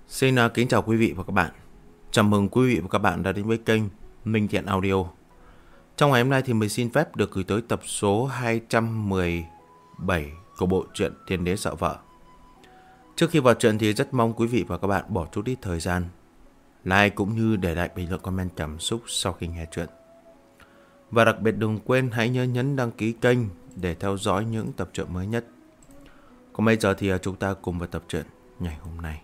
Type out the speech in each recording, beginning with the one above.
Xin kính chào quý vị và các bạn. Chào mừng quý vị và các bạn đã đến với kênh Minh Thiện Audio. Trong ngày hôm nay thì mình xin phép được gửi tới tập số 217 của bộ truyện Thiên Đế Sợ Vợ. Trước khi vào truyện thì rất mong quý vị và các bạn bỏ chút ít thời gian like cũng như để lại bình luận comment cảm xúc sau khi nghe truyện. Và đặc biệt đừng quên hãy nhớ nhấn đăng ký kênh để theo dõi những tập truyện mới nhất. Còn bây giờ thì chúng ta cùng vào tập truyện ngày hôm nay.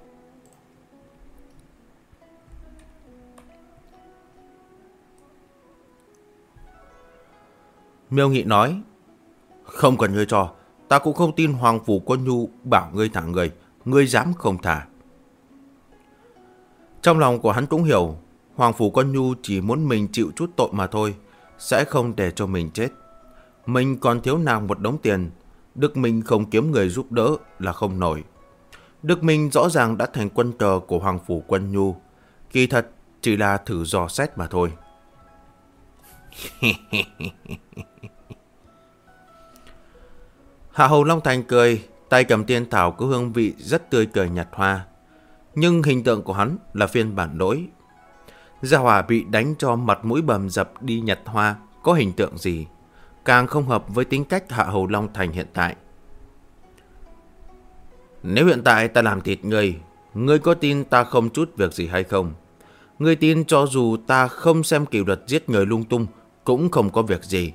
Miêu Nghị nói: "Không cần ngươi cho, ta cũng không tin Hoàng Phủ Quân Nhu bảo ngươi thả người, ngươi dám không thả." Trong lòng của hắn cũng hiểu, Hoàng Phủ Quân Nhu chỉ muốn mình chịu chút tội mà thôi, sẽ không để cho mình chết. Mình còn thiếu nàng một đống tiền, Đức Minh không kiếm người giúp đỡ là không nổi. Đức Minh rõ ràng đã thành quân cờ của Hoàng Phủ Quân Nhu, kỳ thật chỉ là thử dò xét mà thôi. Hạ Hầu Long Thành cười, tay cầm tiên thảo có hương vị rất tươi cười nhạt hoa. Nhưng hình tượng của hắn là phiên bản lỗi. Gia hỏa bị đánh cho mặt mũi bầm dập đi nhặt hoa, có hình tượng gì, càng không hợp với tính cách Hạ Hầu Long Thành hiện tại. Nếu hiện tại ta làm thịt ngươi, ngươi có tin ta không chút việc gì hay không? Ngươi tin cho dù ta không xem kỷ luật giết người lung tung cũng không có việc gì.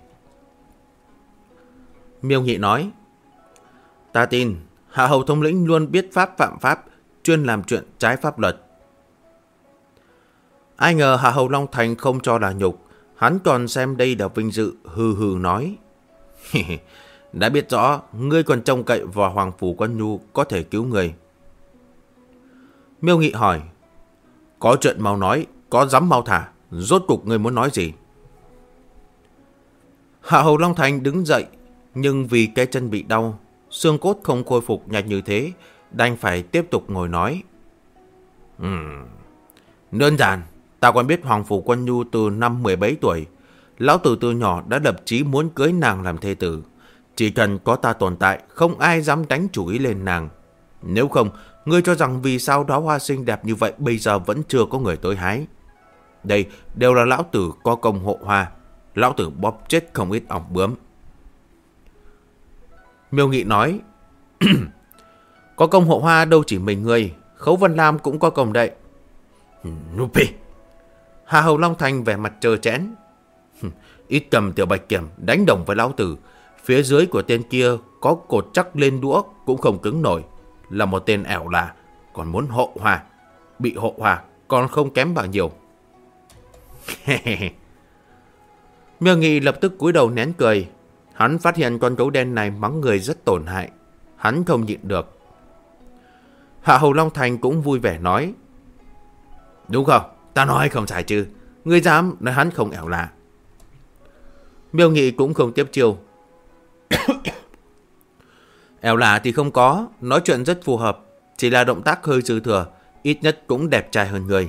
Miêu Nghị nói: "Ta tin Hạ Hầu thống lĩnh luôn biết pháp phạm pháp, chuyên làm chuyện trái pháp luật." Ai ngờ Hạ Hầu Long Thành không cho là nhục, hắn còn xem đây là vinh dự, hừ hừ nói: "Đã biết rõ, ngươi còn trông cậy vào Hoàng Phủ Quân Nhu có thể cứu ngươi." Miêu Nghị hỏi: "Có chuyện mau nói, có dám mau thả, rốt cục ngươi muốn nói gì?" Hạ Hầu Long Thành đứng dậy, nhưng vì cái chân bị đau, xương cốt không khôi phục nhanh như thế, đành phải tiếp tục ngồi nói: Đơn giản, ta quen biết Hoàng Phủ Quân Nhu từ năm 17 tuổi. Lão tử từ nhỏ đã lập chí muốn cưới nàng làm thê tử. Chỉ cần có ta tồn tại, không ai dám đánh chủ ý lên nàng. Nếu không, ngươi cho rằng vì sao đóa hoa xinh đẹp như vậy bây giờ vẫn chưa có người tới hái? Đây đều là lão tử có công hộ hoa. Lão tử bóp chết không ít ong bướm. Miêu Nghị nói: "Có công hộ hoa đâu chỉ mình ngươi, Khấu Vân Lam cũng có công đậy." Nupi! Hạ Hầu Long Thành vẻ mặt trơ trẽn: "Ít cầm tiểu bạch kiểm đánh đồng với lão tử. Phía dưới của tên kia có cột chắc lên đũa cũng không cứng nổi. Là một tên ẻo là, còn muốn hộ hoa. Bị hộ hoa còn không kém bao nhiêu." Miêu Nghị lập tức cúi đầu nén cười. Hắn phát hiện con gấu đen này mắng người rất tổn hại. Hắn không nhịn được. Hạ Hầu Long Thành cũng vui vẻ nói: "Đúng không? Ta nói không sai chứ. Ngươi dám nói hắn không ẻo là." Miêu Nghị cũng không tiếp chiêu. "Ẻo là thì không có, nói chuyện rất phù hợp. Chỉ là động tác hơi dư thừa, ít nhất cũng đẹp trai hơn người."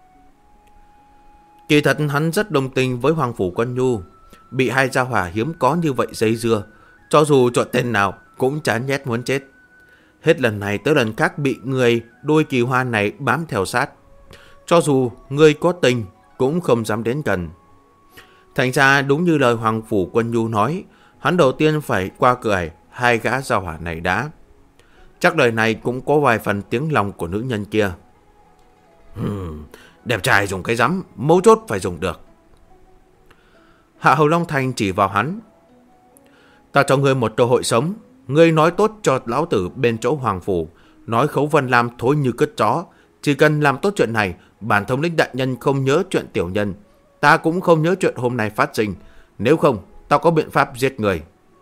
Kỳ thật hắn rất đồng tình với Hoàng Phủ Quân Nhu. Bị hai gia hỏa hiếm có như vậy dây dưa, cho dù chọn tên nào cũng chán ghét muốn chết. Hết lần này tới lần khác bị người đôi kỳ hoa này bám theo sát. Cho dù người có tình cũng không dám đến gần. Thành ra đúng như lời Hoàng Phủ Quân Nhu nói, hắn đầu tiên phải qua cửa hai gã gia hỏa này đã. Chắc đời này cũng có vài phần tiếng lòng của nữ nhân kia. Đẹp trai dùng cái rắm, mấu chốt phải dùng được." Hạ Hầu Long Thành chỉ vào hắn: "Ta cho ngươi một cơ hội sống. Ngươi nói tốt cho lão tử bên chỗ Hoàng Phủ, nói Khấu Vân Lam thối như cất chó. Chỉ cần làm tốt chuyện này, bản thống lĩnh đại nhân không nhớ chuyện tiểu nhân, ta cũng không nhớ chuyện hôm nay phát sinh. Nếu không, ta có biện pháp giết người."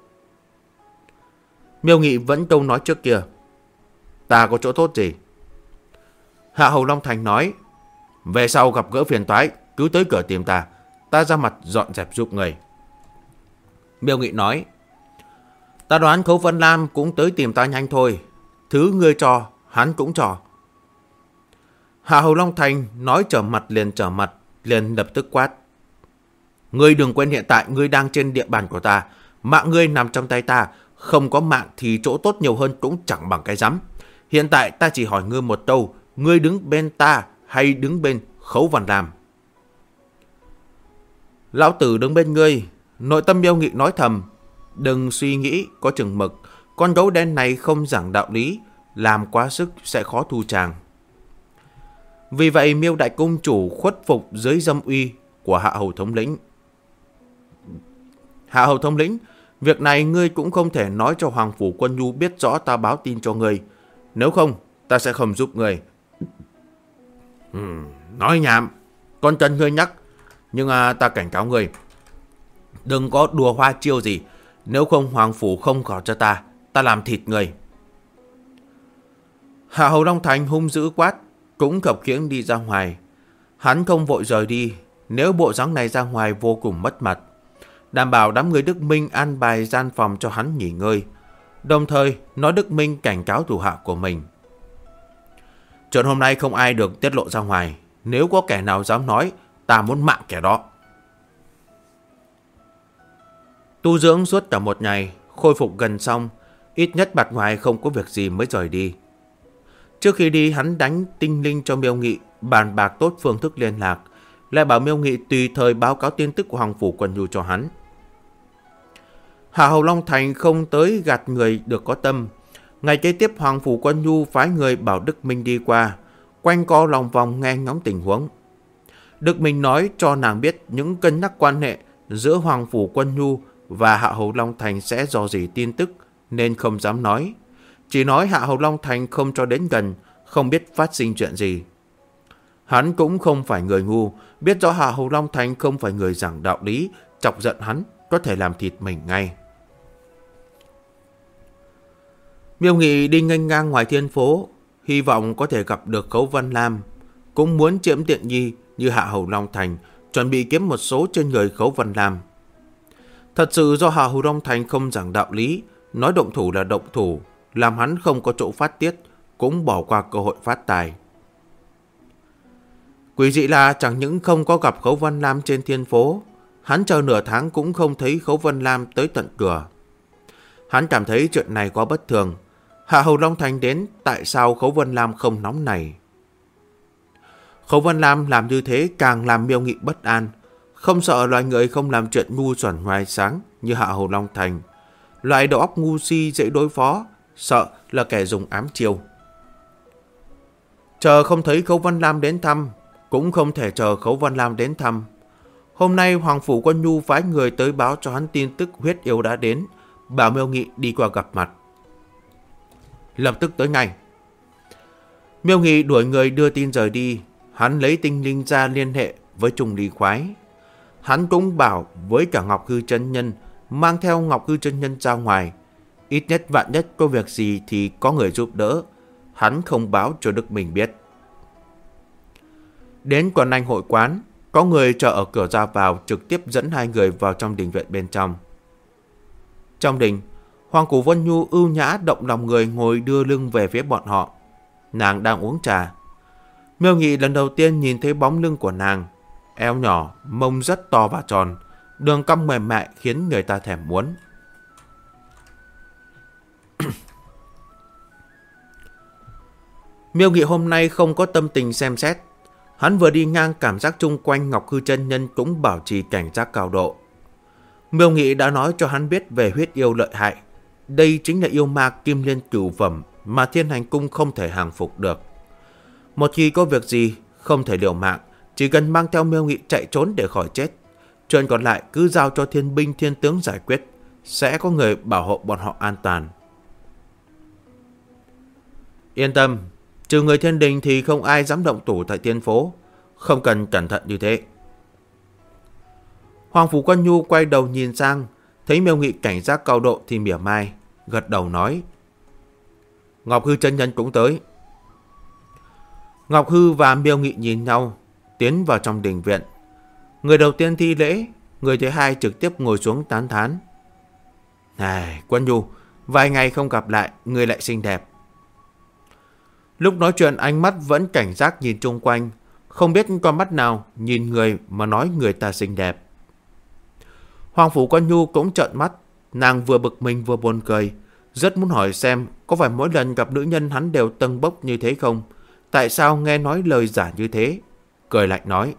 Miêu Nghị vẫn câu nói trước kia: "Ta có chỗ tốt gì?" Hạ Hầu Long Thành nói: "Về sau gặp gỡ phiền toái, cứ tới cửa tìm ta, ta ra mặt dọn dẹp giúp người." Miêu Nghị nói: "Ta đoán Khấu Vân Lam cũng tới tìm ta nhanh thôi. Thứ ngươi cho, hắn cũng cho." Hạ Hầu Long Thành nói trở mặt, liền lập tức quát: "Ngươi đừng quên hiện tại ngươi đang trên địa bàn của ta. Mạng ngươi nằm trong tay ta. Không có mạng thì chỗ tốt nhiều hơn cũng chẳng bằng cái rắm. Hiện tại ta chỉ hỏi ngươi một câu, ngươi đứng bên ta hay đứng bên Khấu Văn Lam? Lão tử đứng bên ngươi. Nội tâm Miêu Nghị nói thầm. Đừng suy nghĩ có chừng mực. Con gấu đen này không giảng đạo lý, làm quá sức sẽ khó thu chàng. Vì vậy Miêu đại cung chủ khuất phục dưới dâm uy của Hạ Hầu thống lĩnh. Hạ Hầu thống lĩnh, việc này ngươi cũng không thể nói cho Hoàng Phủ Quân Nhu biết rõ ta báo tin cho ngươi. Nếu không, ta sẽ không giúp ngươi. Nói nhảm, con Trần ngươi nhắc. Nhưng ta cảnh cáo ngươi, đừng có đùa hoa chiêu gì. Nếu không Hoàng Phủ không gả cho ta làm thịt ngươi. Hạ Hầu Long Thành hung dữ quát, cũng khập khiễng đi ra ngoài. Hắn không vội rời đi, nếu bộ dáng này ra ngoài vô cùng mất mặt. Đảm bảo đám người Đức Minh an bài gian phòng cho hắn nghỉ ngơi, đồng thời nói Đức Minh cảnh cáo thủ hạ của mình. Chuyện hôm nay không ai được tiết lộ ra ngoài. Nếu có kẻ nào dám nói, ta muốn mạng kẻ đó. Tu dưỡng suốt cả một ngày, khôi phục gần xong, ít nhất mặt ngoài không có việc gì mới rời đi. Trước khi đi hắn đánh tinh linh cho Miêu Nghị, bàn bạc tốt phương thức liên lạc, lại bảo Miêu Nghị tùy thời báo cáo tin tức của Hoàng Phủ Quân Nhu cho hắn. Hạ Hầu Long Thành không tới gạt người được có tâm. Ngày kế tiếp Hoàng Phủ Quân Nhu phái người bảo Đức Minh đi qua, quanh co lòng vòng nghe ngóng tình huống. Đức Minh nói cho nàng biết những cân nhắc quan hệ giữa Hoàng Phủ Quân Nhu và Hạ Hầu Long Thành sẽ dò dỉ tin tức, nên không dám nói. Chỉ nói Hạ Hầu Long Thành không cho đến gần, không biết phát sinh chuyện gì. Hắn cũng không phải người ngu, biết rõ Hạ Hầu Long Thành không phải người giảng đạo lý, chọc giận hắn có thể làm thịt mình ngay. Miêu Nghị đi nghênh ngang ngoài thiên phố, hy vọng có thể gặp được Khấu Văn Lam, cũng muốn chiếm tiện nghi như Hạ Hầu Long Thành, chuẩn bị kiếm một số trên người Khấu Văn Lam. Thật sự do Hạ Hầu Long Thành không giảng đạo lý, nói động thủ là động thủ, làm hắn không có chỗ phát tiết, cũng bỏ qua cơ hội phát tài. Quỷ dị là chẳng những không có gặp Khấu Văn Lam trên thiên phố, hắn chờ nửa tháng cũng không thấy Khấu Văn Lam tới tận cửa. Hắn cảm thấy chuyện này quá bất thường. Hạ Hầu Long Thành đến, tại sao Khấu Văn Lam không nóng này? Khấu Văn Lam làm như thế càng làm Miêu Nghị bất an. Không sợ loài người không làm chuyện ngu xuẩn ngoài sáng như Hạ Hầu Long Thành. Loại đầu óc ngu si dễ đối phó, sợ là kẻ dùng ám chiêu. Chờ không thấy Khấu Văn Lam đến thăm, cũng không thể chờ Khấu Văn Lam đến thăm. Hôm nay Hoàng Phủ Quân Nhu phái người tới báo cho hắn tin tức huyết yêu đã đến, bảo Miêu Nghị đi qua gặp mặt. Lập tức tới ngay. Miêu Nghị đuổi người đưa tin rời đi. Hắn lấy tinh linh ra liên hệ với Trung Ly Khoái. Hắn cũng bảo với cả Ngọc Hư chân nhân mang theo Ngọc Hư chân nhân ra ngoài. Ít nhất vạn nhất có việc gì thì có người giúp đỡ. Hắn không báo cho Đức Minh biết. Đến Quần Anh hội quán, có người chờ ở cửa ra vào, trực tiếp dẫn hai người vào trong đình viện bên trong. Trong đình, Hoàng Phủ Vân Nhu ưu nhã động lòng người ngồi đưa lưng về phía bọn họ. Nàng đang uống trà. Miêu Nghị lần đầu tiên nhìn thấy bóng lưng của nàng. Eo nhỏ, mông rất to và tròn, đường cong mềm mại khiến người ta thèm muốn. Miêu Nghị hôm nay không có tâm tình xem xét. Hắn vừa đi ngang cảm giác chung quanh Ngọc Hư chân nhân cũng bảo trì cảnh giác cao độ. Miêu Nghị đã nói cho hắn biết về huyết yêu lợi hại. Đây chính là yêu ma kim liên cửu phẩm mà Thiên Hành Cung không thể hàng phục được. Một khi có việc gì, không thể liều mạng, chỉ cần mang theo Miêu Nghị chạy trốn để khỏi chết. Chuyện còn lại cứ giao cho thiên binh thiên tướng giải quyết, sẽ có người bảo hộ bọn họ an toàn. Yên tâm, trừ người thiên đình thì không ai dám động thủ tại thiên phố, không cần cẩn thận như thế. Hoàng Phủ Quân Nhu quay đầu nhìn sang, thấy Miêu Nghị cảnh giác cao độ thì mỉa mai, gật đầu nói: Ngọc Hư chân nhân cũng tới. Ngọc Hư và Miêu Nghị nhìn nhau, tiến vào trong đình viện. Người đầu tiên thi lễ, người thứ hai trực tiếp ngồi xuống tán thán: Này, Quân Nhu, vài ngày không gặp lại, người lại xinh đẹp. Lúc nói chuyện ánh mắt vẫn cảnh giác nhìn chung quanh, không biết con mắt nào nhìn người mà nói người ta xinh đẹp. Hoàng Phủ Quân Nhu cũng trợn mắt, nàng vừa bực mình vừa buồn cười, rất muốn hỏi xem có phải mỗi lần gặp nữ nhân hắn đều tâng bốc như thế không, tại sao nghe nói lời giả như thế, cười lạnh nói: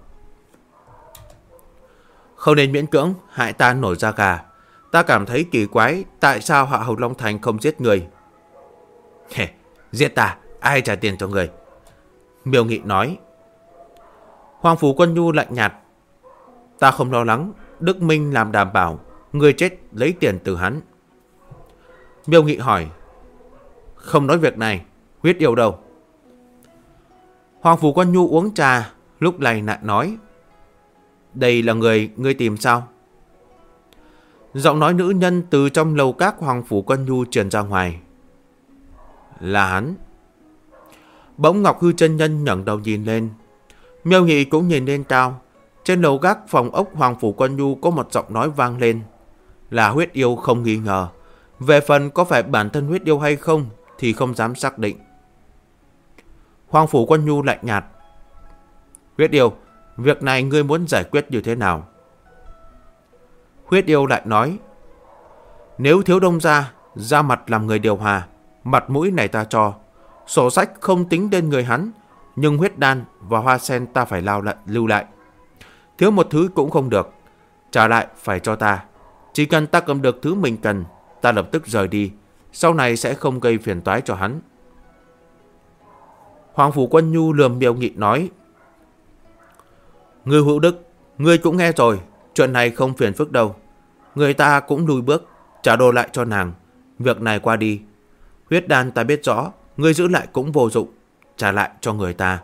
Không nên miễn cưỡng hại ta nổi da gà. Ta cảm thấy kỳ quái, tại sao Hạ Hầu Long Thành không giết người? Giết ta, ai trả tiền cho người? Miêu Nghị nói. Hoàng Phủ Quân Nhu lạnh nhạt: Ta không lo lắng, Đức Minh làm đảm bảo, người chết lấy tiền từ hắn. Miêu Nghị hỏi: Không nói việc này, Huyết Yêu đâu? Hoàng Phủ Quân Nhu uống trà, lúc này lại nói: Đây là người ngươi tìm sao? Giọng nói nữ nhân từ trong lầu các Hoàng Phủ Quân Nhu truyền ra ngoài: Là hắn. Bỗng Ngọc Hư chân nhân ngẩng đầu nhìn lên. Miêu Nghị cũng nhìn lên cao. Trên lầu gác phòng ốc Hoàng Phủ Quân Nhu có một giọng nói vang lên: Là Huyết Yêu không nghi ngờ. Về phần có phải bản thân Huyết Yêu hay không thì không dám xác định. Hoàng Phủ Quân Nhu lạnh nhạt: Huyết Yêu, việc này ngươi muốn giải quyết như thế nào? Huyết Yêu lại nói: Nếu Thiếu Đông gia ra mặt làm người điều hòa, mặt mũi này ta cho. Sổ sách không tính đến người hắn, nhưng huyết đan và hoa sen ta phải lưu lại. Thiếu một thứ cũng không được, trả lại phải cho ta. Chỉ cần ta cầm được thứ mình cần, ta lập tức rời đi, sau này sẽ không gây phiền toái cho hắn. Hoàng Phủ Quân Nhu lườm Miêu Nghị nói: Ngươi hữu đức, ngươi cũng nghe rồi, chuyện này không phiền phức đâu. Người ta cũng lùi bước, trả đồ lại cho nàng. Việc này qua đi. Huyết đan ta biết rõ, ngươi giữ lại cũng vô dụng, trả lại cho người ta.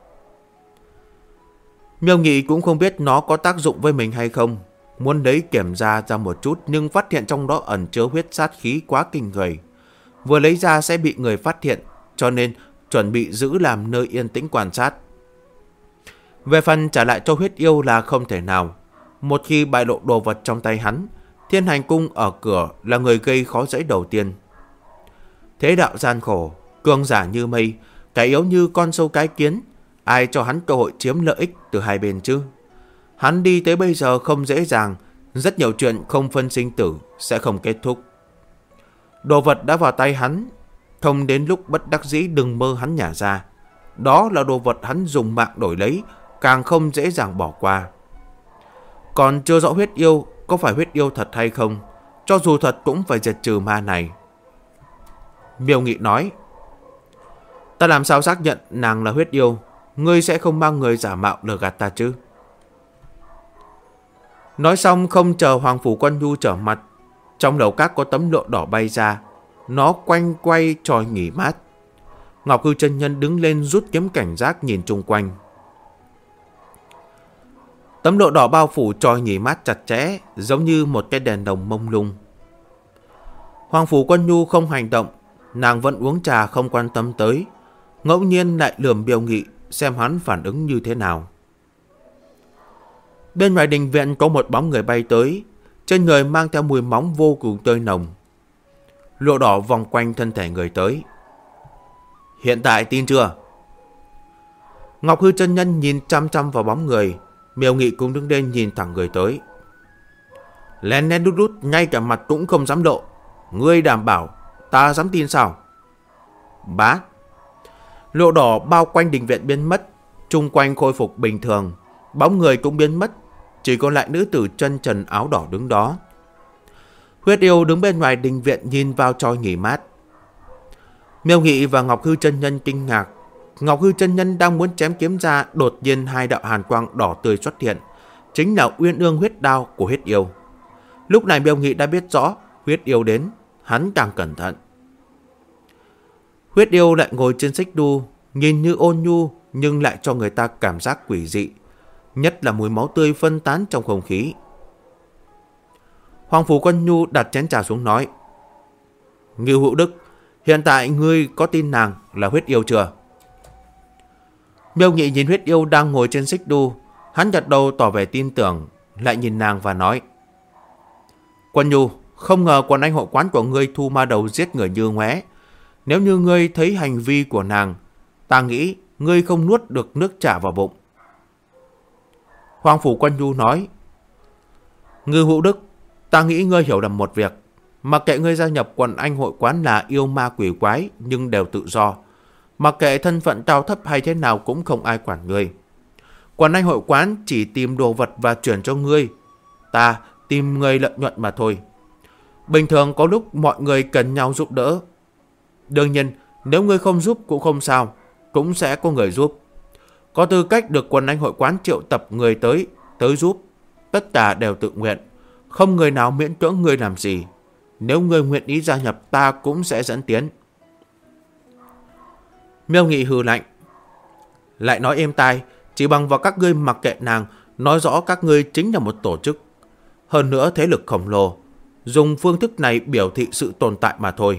Miêu Nghị cũng không biết nó có tác dụng với mình hay không, muốn lấy kiểm ra một chút, nhưng phát hiện trong đó ẩn chứa huyết sát khí quá kinh người. Vừa lấy ra sẽ bị người phát hiện, cho nên chuẩn bị giữ làm nơi yên tĩnh quan sát. Về phần trả lại cho Huyết Yêu là không thể nào. Một khi bại lộ đồ vật trong tay hắn, Thiên Hành Cung ở cửa là người gây khó dễ đầu tiên. Thế đạo gian khổ, cường giả như mây, kẻ yếu như con sâu cái kiến, ai cho hắn cơ hội chiếm lợi ích từ hai bên chứ? Hắn đi tới bây giờ không dễ dàng, rất nhiều chuyện không phân sinh tử sẽ không kết thúc. Đồ vật đã vào tay hắn, không đến lúc bất đắc dĩ đừng mơ hắn nhả ra. Đó là đồ vật hắn dùng mạng đổi lấy, càng không dễ dàng bỏ qua. Còn chưa rõ Huyết Yêu có phải Huyết Yêu thật hay không, cho dù thật cũng phải diệt trừ ma này. Miêu Nghị nói: Ta làm sao xác nhận nàng là Huyết Yêu? Ngươi sẽ không mang người giả mạo lừa gạt ta chứ? Nói xong không chờ Hoàng Phủ Quân Nhu trở mặt, trong lầu các có tấm lụa đỏ bay ra. Nó quanh quay tròi nghỉ mát. Ngọc Hư chân nhân đứng lên rút kiếm cảnh giác nhìn chung quanh. Tấm lụa đỏ bao phủ tròi nghỉ mát chặt chẽ, giống như một cái đèn đồng mông lung. Hoàng Phủ Quân Nhu không hành động, nàng vẫn uống trà không quan tâm tới, ngẫu nhiên lại lườm Miêu Nghị xem hắn phản ứng như thế nào. Bên ngoài đình viện có một bóng người bay tới, trên người mang theo mùi móng vô cùng tươi nồng. Lụa đỏ vòng quanh thân thể người tới. Hiện tại tin chưa? Ngọc Hư chân nhân nhìn chăm chăm vào bóng người. Miêu Nghị cũng đứng lên nhìn thẳng người tới. Lén lén đút đút, ngay cả mặt cũng không dám lộ. Ngươi đảm bảo, ta dám tin sao? Bá. Lụa đỏ bao quanh đình viện biến mất, chung quanh khôi phục bình thường, bóng người cũng biến mất, chỉ còn lại nữ tử chân trần áo đỏ đứng đó. Huyết Yêu đứng bên ngoài đình viện nhìn vào tròi nghỉ mát. Miêu Nghị và Ngọc Hư chân nhân kinh ngạc. Ngọc Hư chân nhân đang muốn chém kiếm ra, đột nhiên hai đạo hàn quang đỏ tươi xuất hiện, chính là Uyên Ương huyết đao của Huyết Yêu. Lúc này Miêu Nghị đã biết rõ Huyết Yêu đến, hắn càng cẩn thận. Huyết Yêu lại ngồi trên xích đu, nhìn như ôn nhu nhưng lại cho người ta cảm giác quỷ dị, nhất là mùi máu tươi phân tán trong không khí. Hoàng Phủ Quân Nhu đặt chén trà xuống nói: Ngưu Hữu Đức, hiện tại ngươi có tin nàng là Huyết Yêu chưa? Miêu Nghị nhìn Huyết Yêu đang ngồi trên xích đu, hắn gật đầu tỏ vẻ tin tưởng, lại nhìn nàng và nói: Quân Nhu, không ngờ quần anh hội quán của ngươi thu ma đầu giết người như ngoé. Nếu như ngươi thấy hành vi của nàng, ta nghĩ ngươi không nuốt được nước trà vào bụng. Hoàng Phủ Quân Nhu nói: Ngưu Hữu Đức, ta nghĩ ngươi hiểu lầm một việc. Mặc kệ ngươi gia nhập quần anh hội quán là yêu ma quỷ quái nhưng đều tự do. Mặc kệ thân phận cao thấp hay thế nào cũng không ai quản ngươi. Còn anh hội quán chỉ tìm đồ vật và chuyển cho ngươi. Ta tìm người lợi nhuận mà thôi. Bình thường có lúc mọi người cần nhau giúp đỡ. Đương nhiên, nếu ngươi không giúp cũng không sao, cũng sẽ có người giúp. Có tư cách được quần anh hội quán triệu tập người tới giúp. Tất cả đều tự nguyện, không người nào miễn cưỡng ngươi làm gì. Nếu ngươi nguyện ý gia nhập, ta cũng sẽ dẫn tiến. Miêu Nghị hừ lạnh, lại nói êm tai, chỉ bằng vào các ngươi mặc kệ nàng, nói rõ các ngươi chính là một tổ chức. Hơn nữa thế lực khổng lồ, dùng phương thức này biểu thị sự tồn tại mà thôi.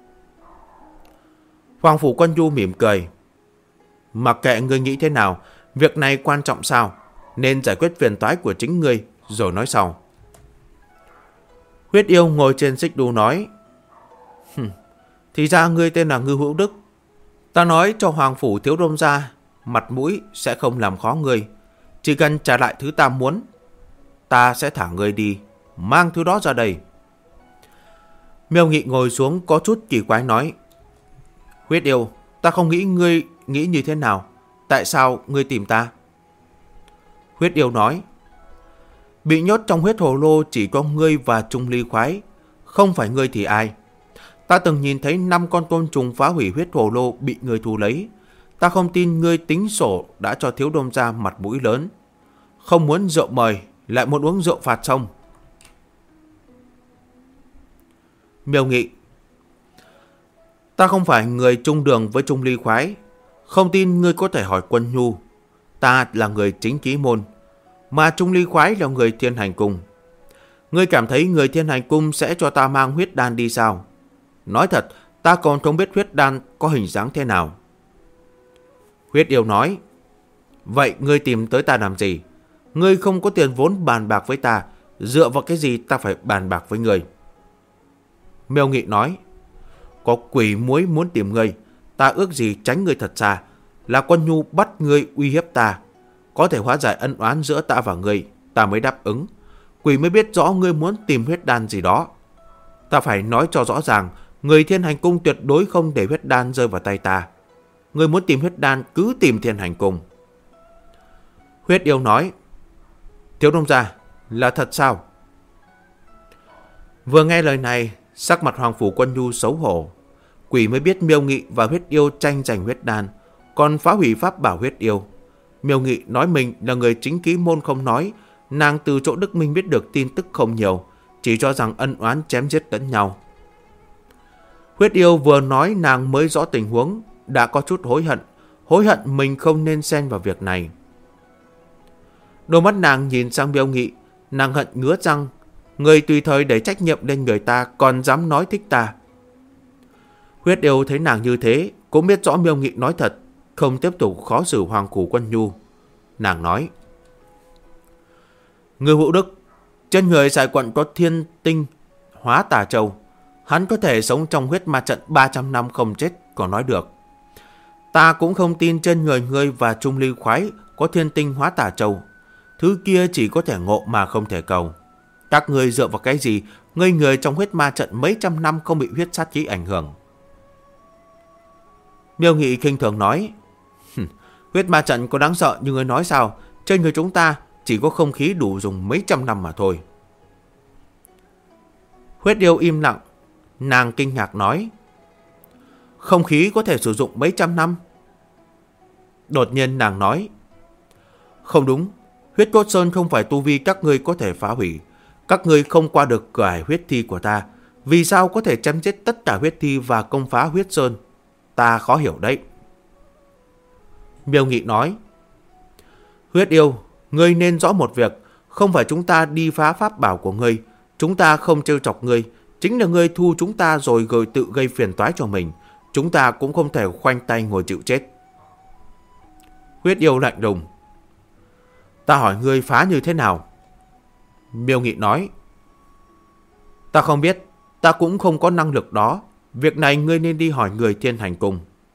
Hoàng Phủ Quân Du mỉm cười. Mặc kệ ngươi nghĩ thế nào, việc này quan trọng sao, nên giải quyết phiền toái của chính ngươi rồi nói sau. Huyết Yêu ngồi trên xích đu nói, thì ra ngươi tên là Ngư Hữu Đức. Ta nói cho Hoàng Phủ Thiếu Đông gia, mặt mũi sẽ không làm khó ngươi. Chỉ cần trả lại thứ ta muốn, ta sẽ thả ngươi đi, mang thứ đó ra đây. Miêu Nghị ngồi xuống có chút kỳ quái nói, Huyết Yêu, ta không nghĩ ngươi nghĩ như thế nào. Tại sao ngươi tìm ta? Huyết Yêu nói, bị nhốt trong huyết hồ lô chỉ có ngươi và Trung Ly Khoái, không phải ngươi thì ai? Ta từng nhìn thấy 5 con côn trùng phá hủy huyết hồ lô bị ngươi thu lấy. Ta không tin ngươi tính sổ đã cho Thiếu Đông gia mặt mũi lớn. Không muốn rượu mời, lại muốn uống rượu phạt sông. Miêu Nghị, ta không phải người chung đường với Trung Ly Khoái. Không tin ngươi có thể hỏi Quân Nhu. Ta là người chính ký môn, mà Trung Ly Khoái là người Thiên Hành Cung. Ngươi cảm thấy người Thiên Hành Cung sẽ cho ta mang huyết đan đi sao? Nói thật, ta còn không biết huyết đan có hình dáng thế nào. Huyết Yêu nói, vậy ngươi tìm tới ta làm gì? Ngươi không có tiền vốn bàn bạc với ta, dựa vào cái gì ta phải bàn bạc với ngươi? Miêu Nghị nói, có quỷ muối muốn tìm ngươi, ta ước gì tránh ngươi thật xa. Là Quân Nhu bắt ngươi uy hiếp ta, có thể hóa giải ân oán giữa ta và ngươi, ta mới đáp ứng. Quỷ mới biết rõ ngươi muốn tìm huyết đan gì đó. Ta phải nói cho rõ ràng, người Thiên Hành Cung tuyệt đối không để huyết đan rơi vào tay ta. Ngươi muốn tìm huyết đan cứ tìm Thiên Hành Cung. Huyết Yêu nói, Thiếu Đông gia, là thật sao? Vừa nghe lời này, sắc mặt Hoàng Phủ Quân Nhu xấu hổ. Quỷ mới biết Miêu Nghị và Huyết Yêu tranh giành huyết đan, còn phá hủy pháp bảo Huyết Yêu. Miêu Nghị nói mình là người chính ký môn không nói, nàng từ chỗ Đức Minh biết được tin tức không nhiều, chỉ cho rằng ân oán chém giết lẫn nhau. Huyết Yêu vừa nói nàng mới rõ tình huống, đã có chút hối hận mình không nên xen vào việc này. Đôi mắt nàng nhìn sang Miêu Nghị, nàng hận ngứa răng, người tùy thời đẩy trách nhiệm lên người ta còn dám nói thích ta. Huyết Yêu thấy nàng như thế, cũng biết rõ Miêu Nghị nói thật, không tiếp tục khó xử Hoàng Phủ Quân Nhu. Nàng nói, Ngư Hữu Đức, trên người Sài Quận có thiên tinh hóa tà châu, hắn có thể sống trong huyết ma trận 300 năm không chết còn nói được. Ta cũng không tin trên người ngươi và Trung Ly Khoái có thiên tinh hóa tà châu. Thứ kia chỉ có thể ngộ mà không thể cầu. Các ngươi dựa vào cái gì ngây người trong huyết ma trận mấy trăm năm không bị huyết sát khí ảnh hưởng? Miêu Nghị khinh thường nói, huyết ma trận có đáng sợ như ngươi nói sao? Trên người chúng ta chỉ có không khí đủ dùng mấy trăm năm mà thôi. Huyết Yêu im lặng, nàng kinh ngạc nói, không khí có thể sử dụng mấy trăm năm? Đột nhiên nàng nói, không đúng, huyết cốt sơn không phải tu vi các ngươi có thể phá hủy. Các ngươi không qua được cửa ải huyết thi của ta, vì sao có thể chém giết tất cả huyết thi và công phá huyết sơn? Ta khó hiểu đấy. Miêu Nghị nói, Huyết Yêu, ngươi nên rõ một việc, không phải chúng ta đi phá pháp bảo của ngươi, chúng ta không trêu chọc ngươi, chính là ngươi thu chúng ta rồi tự gây phiền toái cho mình, chúng ta cũng không thể khoanh tay ngồi chịu chết. Huyết Yêu lạnh lùng, ta hỏi ngươi phá như thế nào? Miêu Nghị nói, ta không biết, ta cũng không có năng lực đó, việc này ngươi nên đi hỏi người Thiên Hành Cung.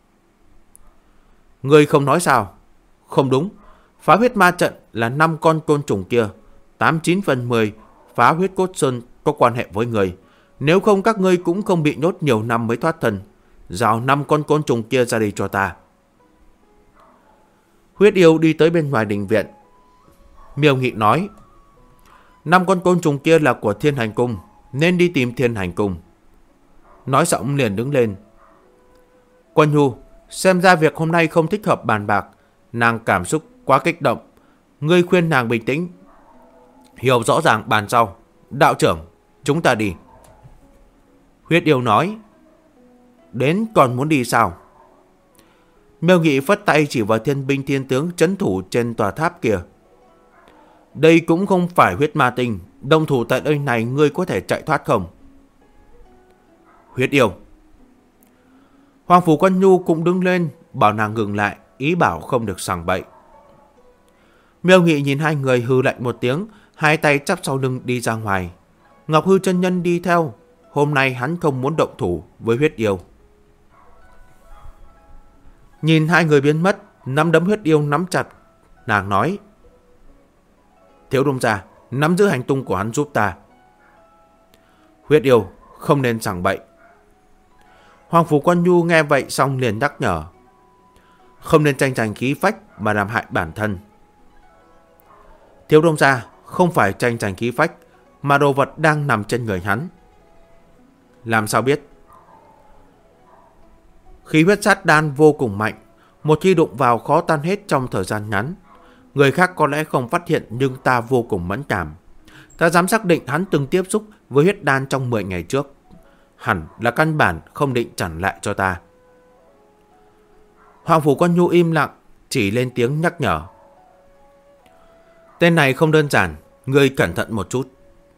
Ngươi không nói sao? Không đúng, phá huyết ma trận là 5 con côn trùng kia, 89 phần 10 phá huyết cốt sơn có quan hệ với người. Nếu không các ngươi cũng không bị nhốt nhiều năm mới thoát thân. Giao 5 con côn trùng kia ra đây cho ta. Huyết yêu đi tới bên ngoài đình viện. Miêu Nghị nói: 5 con côn trùng kia là của Thiên Hành Cung, nên đi tìm Thiên Hành Cung. Nói xong liền đứng lên. Quân Nhu, xem ra việc hôm nay không thích hợp bàn bạc. Nàng cảm xúc quá kích động, ngươi khuyên nàng bình tĩnh, hiểu rõ ràng bàn sau. Đạo trưởng, chúng ta đi. Huyết yêu nói: đến còn muốn đi sao? Miêu Nghị phất tay chỉ vào thiên binh thiên tướng trấn thủ trên tòa tháp kia. Đây cũng không phải huyết ma tinh, động thủ tại nơi này ngươi có thể chạy thoát không? Huyết yêu. Hoàng Phủ Quân Nhu cũng đứng lên, bảo nàng ngừng lại, ý bảo không được sằng bậy. Miêu Nghị nhìn hai người hừ lạnh một tiếng, hai tay chắp sau lưng đi ra ngoài. Ngọc Hư chân nhân đi theo. Hôm nay hắn không muốn động thủ với huyết yêu. Nhìn hai người biến mất, nắm đấm huyết yêu nắm chặt. Nàng nói: Thiếu Đông gia, nắm giữ hành tung của hắn giúp ta. Huyết yêu, không nên sằng bậy. Hoàng Phủ Quân Nhu nghe vậy xong liền nhắc nhở: không nên tranh giành khí phách mà làm hại bản thân. Thiếu Đông gia, không phải tranh giành khí phách, mà đồ vật đang nằm trên người hắn. Làm sao biết? Khí huyết sát đan vô cùng mạnh, một khi đụng vào khó tan hết trong thời gian ngắn. Người khác có lẽ không phát hiện, nhưng ta vô cùng mẫn cảm. Ta dám xác định hắn từng tiếp xúc với huyết đan trong 10 ngày trước. Hẳn là căn bản không định trả lại cho ta. Hoàng Phủ Quân Nhu im lặng, chỉ lên tiếng nhắc nhở: tên này không đơn giản, ngươi cẩn thận một chút.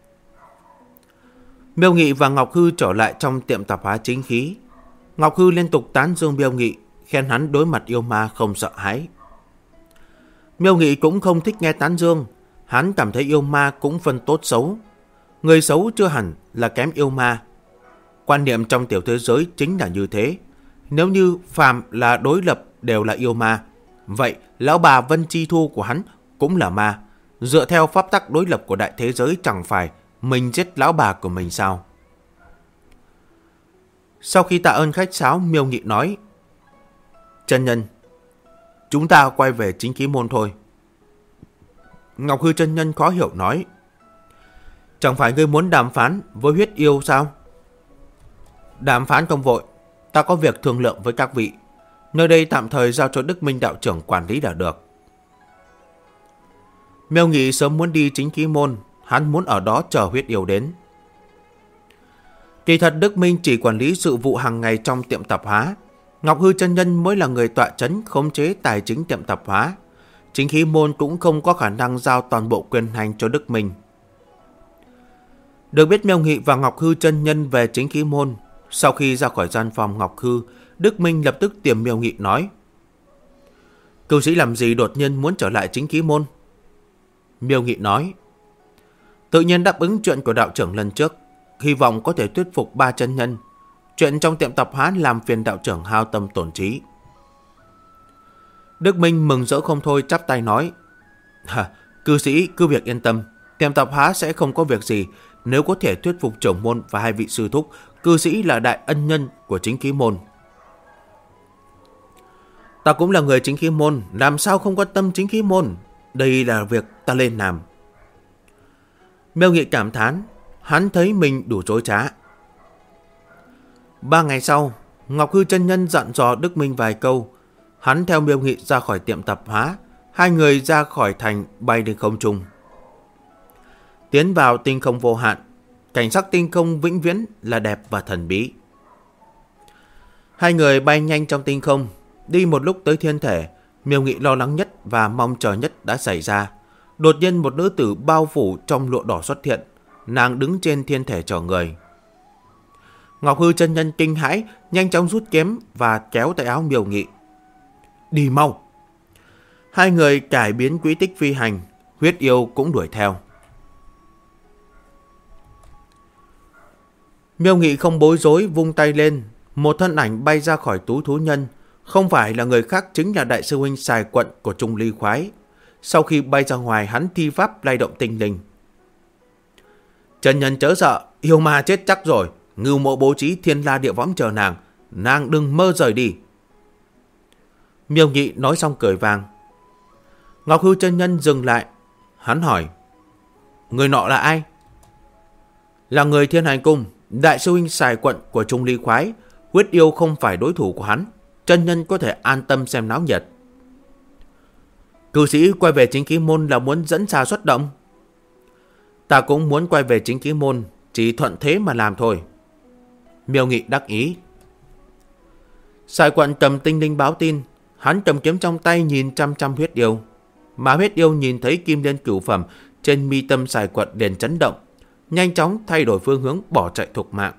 Miêu Nghị và Ngọc Hư trở lại trong tiệm tạp hóa chính khí. Ngọc Hư liên tục tán dương Miêu Nghị, khen hắn đối mặt yêu ma không sợ hãi. Miêu Nghị cũng không thích nghe tán dương, hắn cảm thấy yêu ma cũng phân tốt xấu. Người xấu chưa hẳn là kém yêu ma. Quan niệm trong tiểu thế giới chính là như thế. Nếu như phàm là đối lập đều là yêu ma, vậy lão bà Vân Chi Thu của hắn cũng là ma. Dựa theo pháp tắc đối lập của đại thế giới, chẳng phải mình giết lão bà của mình sao? Sau khi tạ ơn khách sáo, Miêu Nghị nói: chân nhân, chúng ta quay về chính khí môn thôi. Ngọc Hư chân nhân khó hiểu nói: chẳng phải ngươi muốn đàm phán với huyết yêu sao? Đàm phán không vội, ta có việc thương lượng với các vị. Nơi đây tạm thời giao cho Đức Minh đạo trưởng quản lý là được. Miêu Nghị sớm muốn đi chính khí môn, hắn muốn ở đó chờ huyết yêu đến. Kỳ thật Đức Minh chỉ quản lý sự vụ hàng ngày trong tiệm tạp hóa. Ngọc Hư chân nhân mới là người tọa trấn khống chế tài chính tiệm tạp hóa. Chính khí môn cũng không có khả năng giao toàn bộ quyền hành cho Đức Minh. Được biết Miêu Nghị và Ngọc Hư chân nhân về chính khí môn. Sau khi ra khỏi gian phòng Ngọc Hư, Đức Minh lập tức tìm Miêu Nghị nói: cưu sĩ làm gì đột nhiên muốn trở lại chính khí môn? Miêu Nghị nói: tự nhiên đáp ứng chuyện của đạo trưởng lần trước, hy vọng có thể thuyết phục 3 chân nhân. Chuyện trong tiệm tạp hóa làm phiền đạo trưởng hao tâm tổn trí. Đức Minh mừng rỡ không thôi, chắp tay nói: cư sĩ cứ việc yên tâm, tiệm tạp hóa sẽ không có việc gì. Nếu có thể thuyết phục trưởng môn và 2 vị sư thúc, cư sĩ là đại ân nhân của chính khí môn. Ta cũng là người chính khí môn, làm sao không quan tâm chính khí môn? Đây là việc ta lên làm. Miêu Nghị cảm thán, hắn thấy mình đủ dối trá. 3 ngày sau, Ngọc Hư chân nhân dặn dò Đức Minh vài câu. Hắn theo Miêu Nghị ra khỏi tiệm tạp hóa, 2 người ra khỏi thành bay lên không trung. Tiến vào tinh không vô hạn, cảnh sắc tinh không vĩnh viễn là đẹp và thần bí. 2 người bay nhanh trong tinh không, đi một lúc tới thiên thể. Miêu Nghị lo lắng nhất và mong chờ nhất đã xảy ra. Đột nhiên một nữ tử bao phủ trong lụa đỏ xuất hiện. Nàng đứng trên thiên thể chờ người. Ngọc Hư chân nhân kinh hãi, nhanh chóng rút kiếm và kéo tay áo Miêu Nghị: đi mau! 2 người cải biến quỹ tích phi hành. Huyết yêu cũng đuổi theo. Miêu Nghị không bối rối, vung tay lên. Một thân ảnh bay ra khỏi túi thú nhân. Không phải là người khác, chính là đại sư huynh Sài Quận của Trung Ly Khoái. Sau khi bay ra ngoài, hắn thi pháp lay động tinh linh. Chân nhân chớ sợ, yêu ma chết chắc rồi. Ngưu Mộ bố trí thiên la địa võng chờ nàng đừng mơ rời đi. Miêu Nghị nói xong cười vang: Ngọc Hư chân nhân dừng lại. Hắn hỏi: người nọ là ai? Là người Thiên Hành Cung, đại sư huynh Sài Quận của Trung Ly Khoái. Huyết yêu không phải đối thủ của hắn, chân nhân có thể an tâm xem náo nhiệt. Cư sĩ quay về Chính Khí Môn là muốn dẫn xà xuất động. Ta cũng muốn quay về Chính Khí Môn, chỉ thuận thế mà làm thôi. Miêu Nghị đắc ý. Sài Quận cầm tinh linh báo tin. Hắn cầm kiếm trong tay nhìn chăm chăm Huyết yêu. Mà Huyết yêu nhìn thấy kim liên cửu phẩm trên mi tâm Sài Quận liền chấn động, nhanh chóng thay đổi phương hướng bỏ chạy thục mạng.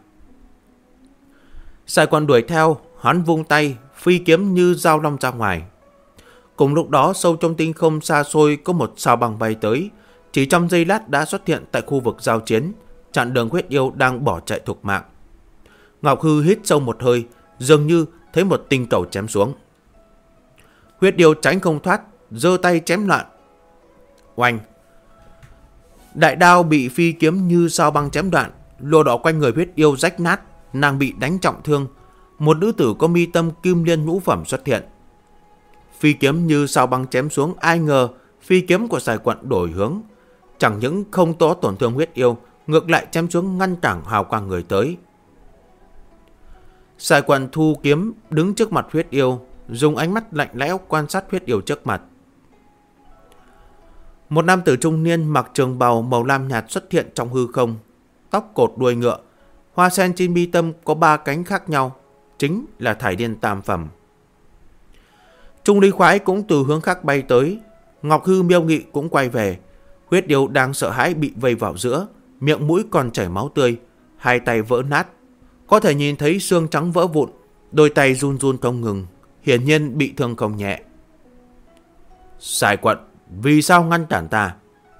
Sài Quận đuổi theo. Hắn vung tay, phi kiếm như dao long ra ngoài. Cùng lúc đó, sâu trong tinh không xa xôi có một sao băng bay tới. Chỉ trong giây lát đã xuất hiện tại khu vực giao chiến, chặn đường Huyết yêu đang bỏ chạy thục mạng. Ngọc Hư hít sâu một hơi, dường như thấy một tinh cầu chém xuống. Huyết yêu tránh không thoát, giơ tay chém loạn. Oanh! Đại đao bị phi kiếm như sao băng chém đoạn, lụa đỏ quanh người Huyết yêu rách nát, nàng bị đánh trọng thương. Một nữ tử có mi tâm kim liên ngũ phẩm xuất hiện. Phi kiếm như sao băng chém xuống, ai ngờ phi kiếm của Sài Quận đổi hướng, chẳng những không tố tổn thương Huyết yêu, ngược lại chém xuống ngăn cản hào quang người tới. Sài Quận thu kiếm đứng trước mặt Huyết yêu, dùng ánh mắt lạnh lẽo quan sát Huyết yêu trước mặt. Một nam tử trung niên mặc trường bào màu lam nhạt xuất hiện trong hư không, tóc cột đuôi ngựa, hoa sen trên mi tâm có 3 cánh khác nhau, chính là Thải Điên tam phẩm. Trung Ly Khoái cũng từ hướng khác bay tới. Ngọc Hư, Miêu Nghị cũng quay về. Huyết yêu đang sợ hãi bị vây vào giữa, miệng mũi còn chảy máu tươi, hai tay vỡ nát, có thể nhìn thấy xương trắng vỡ vụn, đôi tay run run không ngừng, hiển nhiên bị thương không nhẹ. Sài Quận, vì sao ngăn cản ta?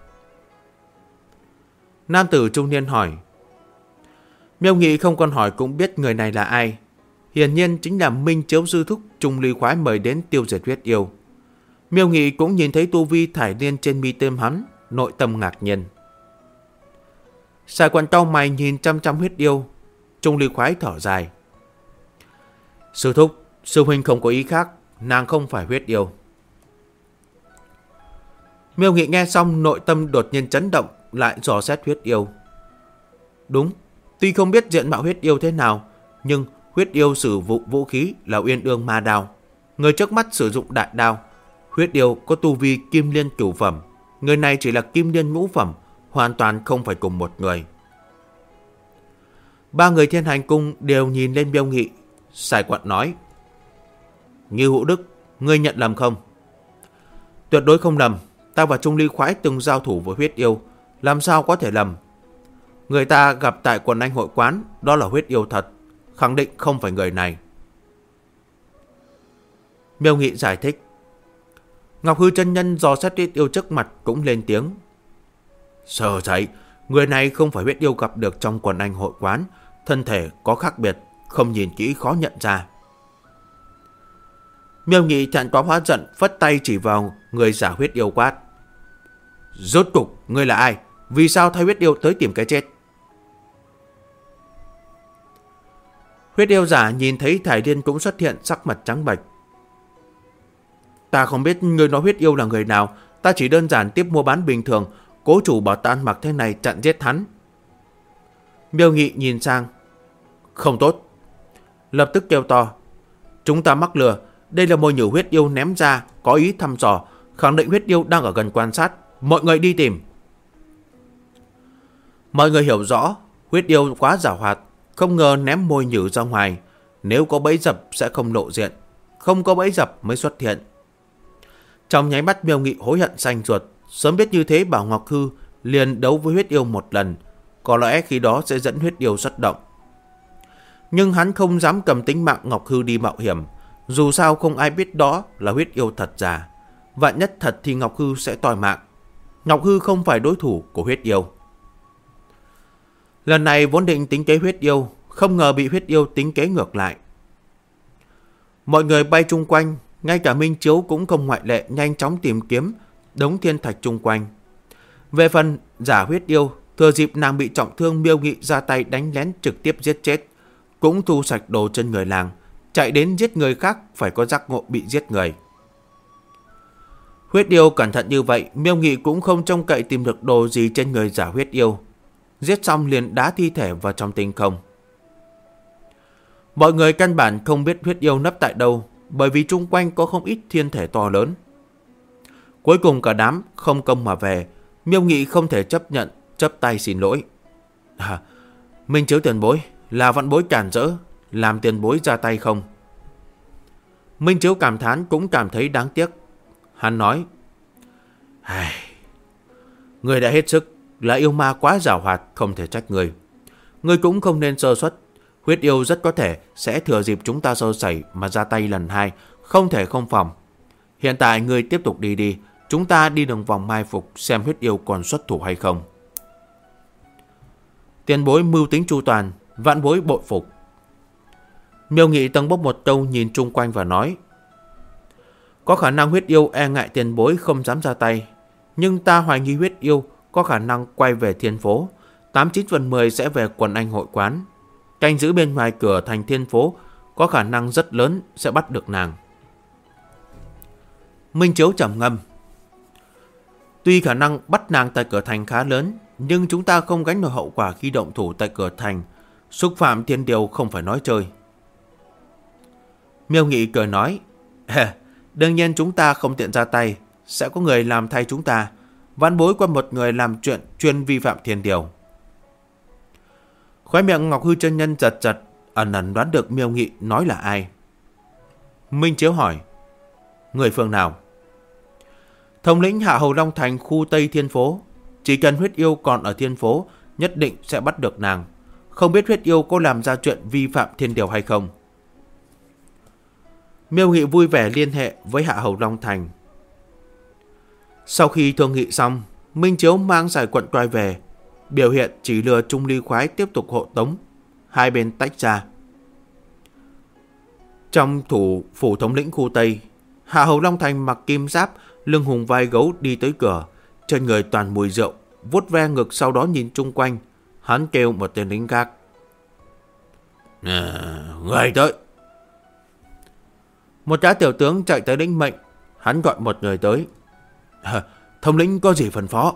Nam tử trung niên hỏi. Miêu Nghị không còn hỏi cũng biết người này là ai. Hiển nhiên chính là Minh Chiếu sư thúc Trung Ly Khoái mời đến tiêu diệt Huyết yêu. Miêu Nghị cũng nhìn thấy tu vi Thải Điên trên mi tâm hắn, nội tâm ngạc nhiên. Sài Quận cau mày nhìn chăm chăm Huyết yêu. Trung Ly Khoái thở dài. Sư thúc, sư huynh không có ý khác, nàng không phải Huyết yêu. Miêu Nghị nghe xong nội tâm đột nhiên chấn động, lại dò xét Huyết yêu. Đúng, tuy không biết diện mạo Huyết yêu thế nào, nhưng Huyết yêu sử dụng vũ khí là Uyên Ương Ma Đao. Người trước mắt sử dụng đại đao. Huyết yêu có tu vi kim liên cửu phẩm, người này chỉ là kim liên ngũ phẩm, hoàn toàn không phải cùng một người. 3 người Thiên Hành Cung đều nhìn lên Miêu Nghị. Sài Quận nói. Như Hữu Đức, ngươi nhận lầm không? Tuyệt đối không lầm. Ta và Trung Ly Khoái từng giao thủ với Huyết yêu, làm sao có thể lầm? Người ta gặp tại quần anh hội quán, đó là Huyết yêu thật, khẳng định không phải người này. Miêu Nghị giải thích. Ngọc Hư chân nhân dò xét Huyết yêu trước mặt cũng lên tiếng. Sợ dậy, người này không phải Huyết yêu gặp được trong quần anh hội quán, thân thể có khác biệt, không nhìn kỹ khó nhận ra. Miêu Nghị thẹn quá hóa giận, phất tay chỉ vào người giả Huyết yêu quát. Rốt cục, ngươi là ai? Vì sao thay Huyết yêu tới tìm cái chết? Huyết yêu giả nhìn thấy Thải Điên cũng xuất hiện, sắc mặt trắng bệch. Ta không biết người nói Huyết yêu là người nào, ta chỉ đơn giản tiếp mua bán bình thường, cố chủ bảo ta ăn mặc thế này chặn giết hắn. Miêu Nghị nhìn sang. Không tốt. Lập tức kêu to. Chúng ta mắc lừa, đây là mồi nhử Huyết yêu ném ra, có ý thăm dò, khẳng định Huyết yêu đang ở gần quan sát, mọi người đi tìm. Mọi người hiểu rõ, Huyết yêu quá giàu hoạt, không ngờ ném mồi nhử ra ngoài, nếu có bẫy dập sẽ không lộ diện, không có bẫy dập mới xuất hiện. Trong nháy mắt Miêu Nghị hối hận xanh ruột, sớm biết như thế bảo Ngọc Hư liền đấu với Huyết yêu một lần, có lẽ khi đó sẽ dẫn Huyết yêu xuất động. Nhưng hắn không dám cầm tính mạng Ngọc Hư đi mạo hiểm, dù sao không ai biết đó là Huyết yêu thật giả, vạn nhất thật thì Ngọc Hư sẽ tỏi mạng. Ngọc Hư không phải đối thủ của Huyết yêu. Lần này vốn định tính kế Huyết yêu, không ngờ bị Huyết yêu tính kế ngược lại. Mọi người bay chung quanh, ngay cả Minh Chiếu cũng không ngoại lệ, nhanh chóng tìm kiếm đống thiên thạch chung quanh. Về phần giả Huyết yêu, thừa dịp nàng bị trọng thương, Miêu Nghị ra tay đánh lén trực tiếp giết chết, cũng thu sạch đồ trên người làng, chạy đến giết người khác phải có giác ngộ bị giết người. Huyết yêu cẩn thận như vậy, Miêu Nghị cũng không trông cậy tìm được đồ gì trên người giả huyết yêu. Giết xong liền đá thi thể vào trong tinh không. Mọi người căn bản không biết huyết yêu nấp tại đâu, bởi vì chung quanh có không ít thiên thể to lớn. Cuối cùng cả đám không công mà về. Miêu Nghị không thể chấp nhận, chấp tay xin lỗi. Minh Chiếu tiền bối, là vạn bối cản rỡ, làm tiền bối ra tay không? Minh Chiếu cảm thán cũng cảm thấy đáng tiếc. Hắn nói, người đã hết sức, là yêu ma quá giàu hoạt, không thể trách người. Người cũng không nên sơ suất. Huyết yêu rất có thể sẽ thừa dịp chúng ta sơ sẩy mà ra tay lần hai, không thể không phòng. Hiện tại người tiếp tục đi, chúng ta đi đường vòng mai phục xem huyết yêu còn xuất thủ hay không. Tiền bối mưu tính chu toàn, vạn bối bội phục. Miêu Nghị tầng bốc một câu nhìn chung quanh và nói, có khả năng huyết yêu e ngại tiền bối không dám ra tay, nhưng ta hoài nghi huyết yêu có khả năng quay về thiên phố, 89/10 sẽ về quần anh hội quán. Canh giữ bên ngoài cửa thành thiên phố, có khả năng rất lớn sẽ bắt được nàng. Minh Chiếu trầm ngâm. Tuy khả năng bắt nàng tại cửa thành khá lớn, nhưng chúng ta không gánh nổi hậu quả khi động thủ tại cửa thành. Xúc phạm thiên điều không phải nói chơi. Miêu Nghị cười nói, đương nhiên chúng ta không tiện ra tay, sẽ có người làm thay chúng ta. Vãn bối qua một người làm chuyện chuyên vi phạm thiên điều. Khóe miệng Ngọc Hư chân nhân giật, ẩn ẩn đoán được Miêu Nghị nói là ai. Minh Chiếu hỏi, người phương nào? Thống lĩnh Hạ Hầu Long Thành khu Tây Thiên Phố. Chỉ cần huyết yêu còn ở Thiên Phố, nhất định sẽ bắt được nàng. Không biết huyết yêu có làm ra chuyện vi phạm thiên điều hay không? Miêu Nghị vui vẻ liên hệ với Hạ Hầu Long Thành. Sau khi thương nghị xong, Minh Chiếu mang giải quận quay về, biểu hiện chỉ lừa Trung Ly Khoái tiếp tục hộ tống. Hai bên tách ra. Trong phủ thống lĩnh khu Tây, Hạ Hầu Long Thành mặc kim giáp, lưng hùng vai gấu đi tới cửa, trên người toàn mùi rượu, vuốt ve ngực sau đó nhìn chung quanh. Hắn kêu một tên lính gác. Người tới. Một gã tiểu tướng chạy tới lĩnh mệnh. Hắn gọi một người tới. Thống lĩnh có gì phân phó?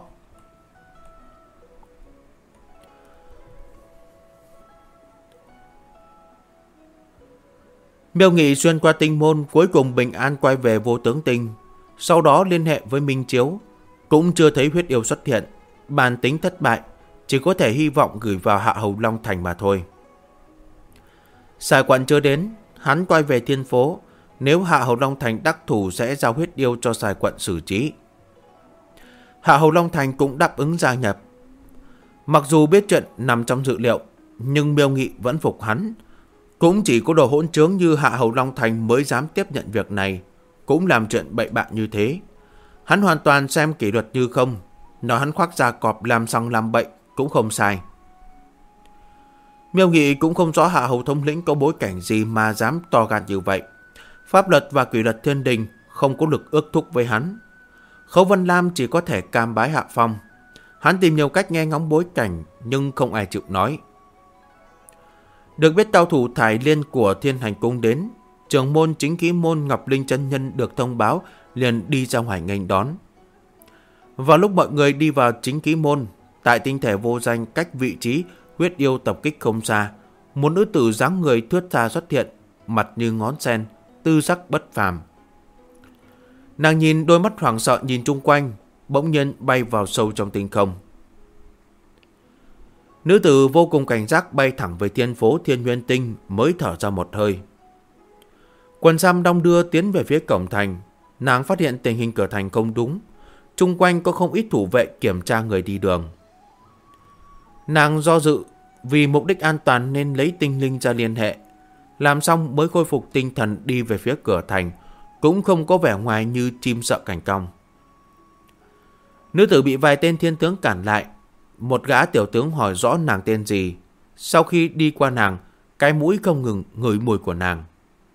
Miêu Nghị xuyên qua tinh môn, cuối cùng bình an quay về Vô Tướng Tinh. Sau đó liên hệ với Minh Chiếu, cũng chưa thấy huyết yêu xuất hiện. Bàn tính thất bại, chỉ có thể hy vọng gửi vào Hạ Hầu Long Thành mà thôi. Sài quận chưa đến, hắn quay về Thiên Phố. Nếu Hạ Hầu Long Thành đắc thủ sẽ giao huyết yêu cho Sài quận xử trí. Hạ Hầu Long Thành cũng đáp ứng gia nhập. Mặc dù biết chuyện nằm trong dự liệu, nhưng Miêu Nghị vẫn phục hắn. Cũng chỉ có đồ hỗn trướng như Hạ Hầu Long Thành mới dám tiếp nhận việc này, cũng làm chuyện bậy bạ như thế. Hắn hoàn toàn xem kỷ luật như không, nói hắn khoác da cọp làm xong làm bậy cũng không sai. Miêu Nghị cũng không rõ Hạ Hầu thống lĩnh có bối cảnh gì mà dám to gan như vậy. Pháp luật và kỷ luật thiên đình không có lực ước thúc với hắn. Khấu Vân Lam chỉ có thể cam bái hạ phong. Hắn tìm nhiều cách nghe ngóng bối cảnh, nhưng không ai chịu nói. Được biết cao thủ Thải Liên của Thiên Hành Cung đến, trưởng môn chính khí môn Ngọc Linh chân nhân được thông báo liền đi ra ngoài nghênh đón. Vào lúc mọi người đi vào chính khí môn, tại tinh thể vô danh cách vị trí huyết yêu tập kích không xa, một nữ tử dáng người thướt tha xuất hiện, mặt như ngón sen, tư sắc bất phàm. Nàng nhìn đôi mắt hoảng sợ nhìn chung quanh, bỗng nhiên bay vào sâu trong tinh không. Nữ tử vô cùng cảnh giác bay thẳng về Thiên Phố Thiên Nguyên Tinh mới thở ra một hơi. Quần sam đong đưa tiến về phía cổng thành. Nàng phát hiện tình hình cửa thành không đúng. Chung quanh có không ít thủ vệ kiểm tra người đi đường. Nàng do dự, vì mục đích an toàn nên lấy tinh linh ra liên hệ. Làm xong mới khôi phục tinh thần đi về phía cửa thành, cũng không có vẻ ngoài như chim sợ cảnh cong. Nữ tử bị vài tên thiên tướng cản lại. Một gã tiểu tướng hỏi rõ nàng tên gì. Sau khi đi qua nàng, cái mũi không ngừng ngửi mùi của nàng.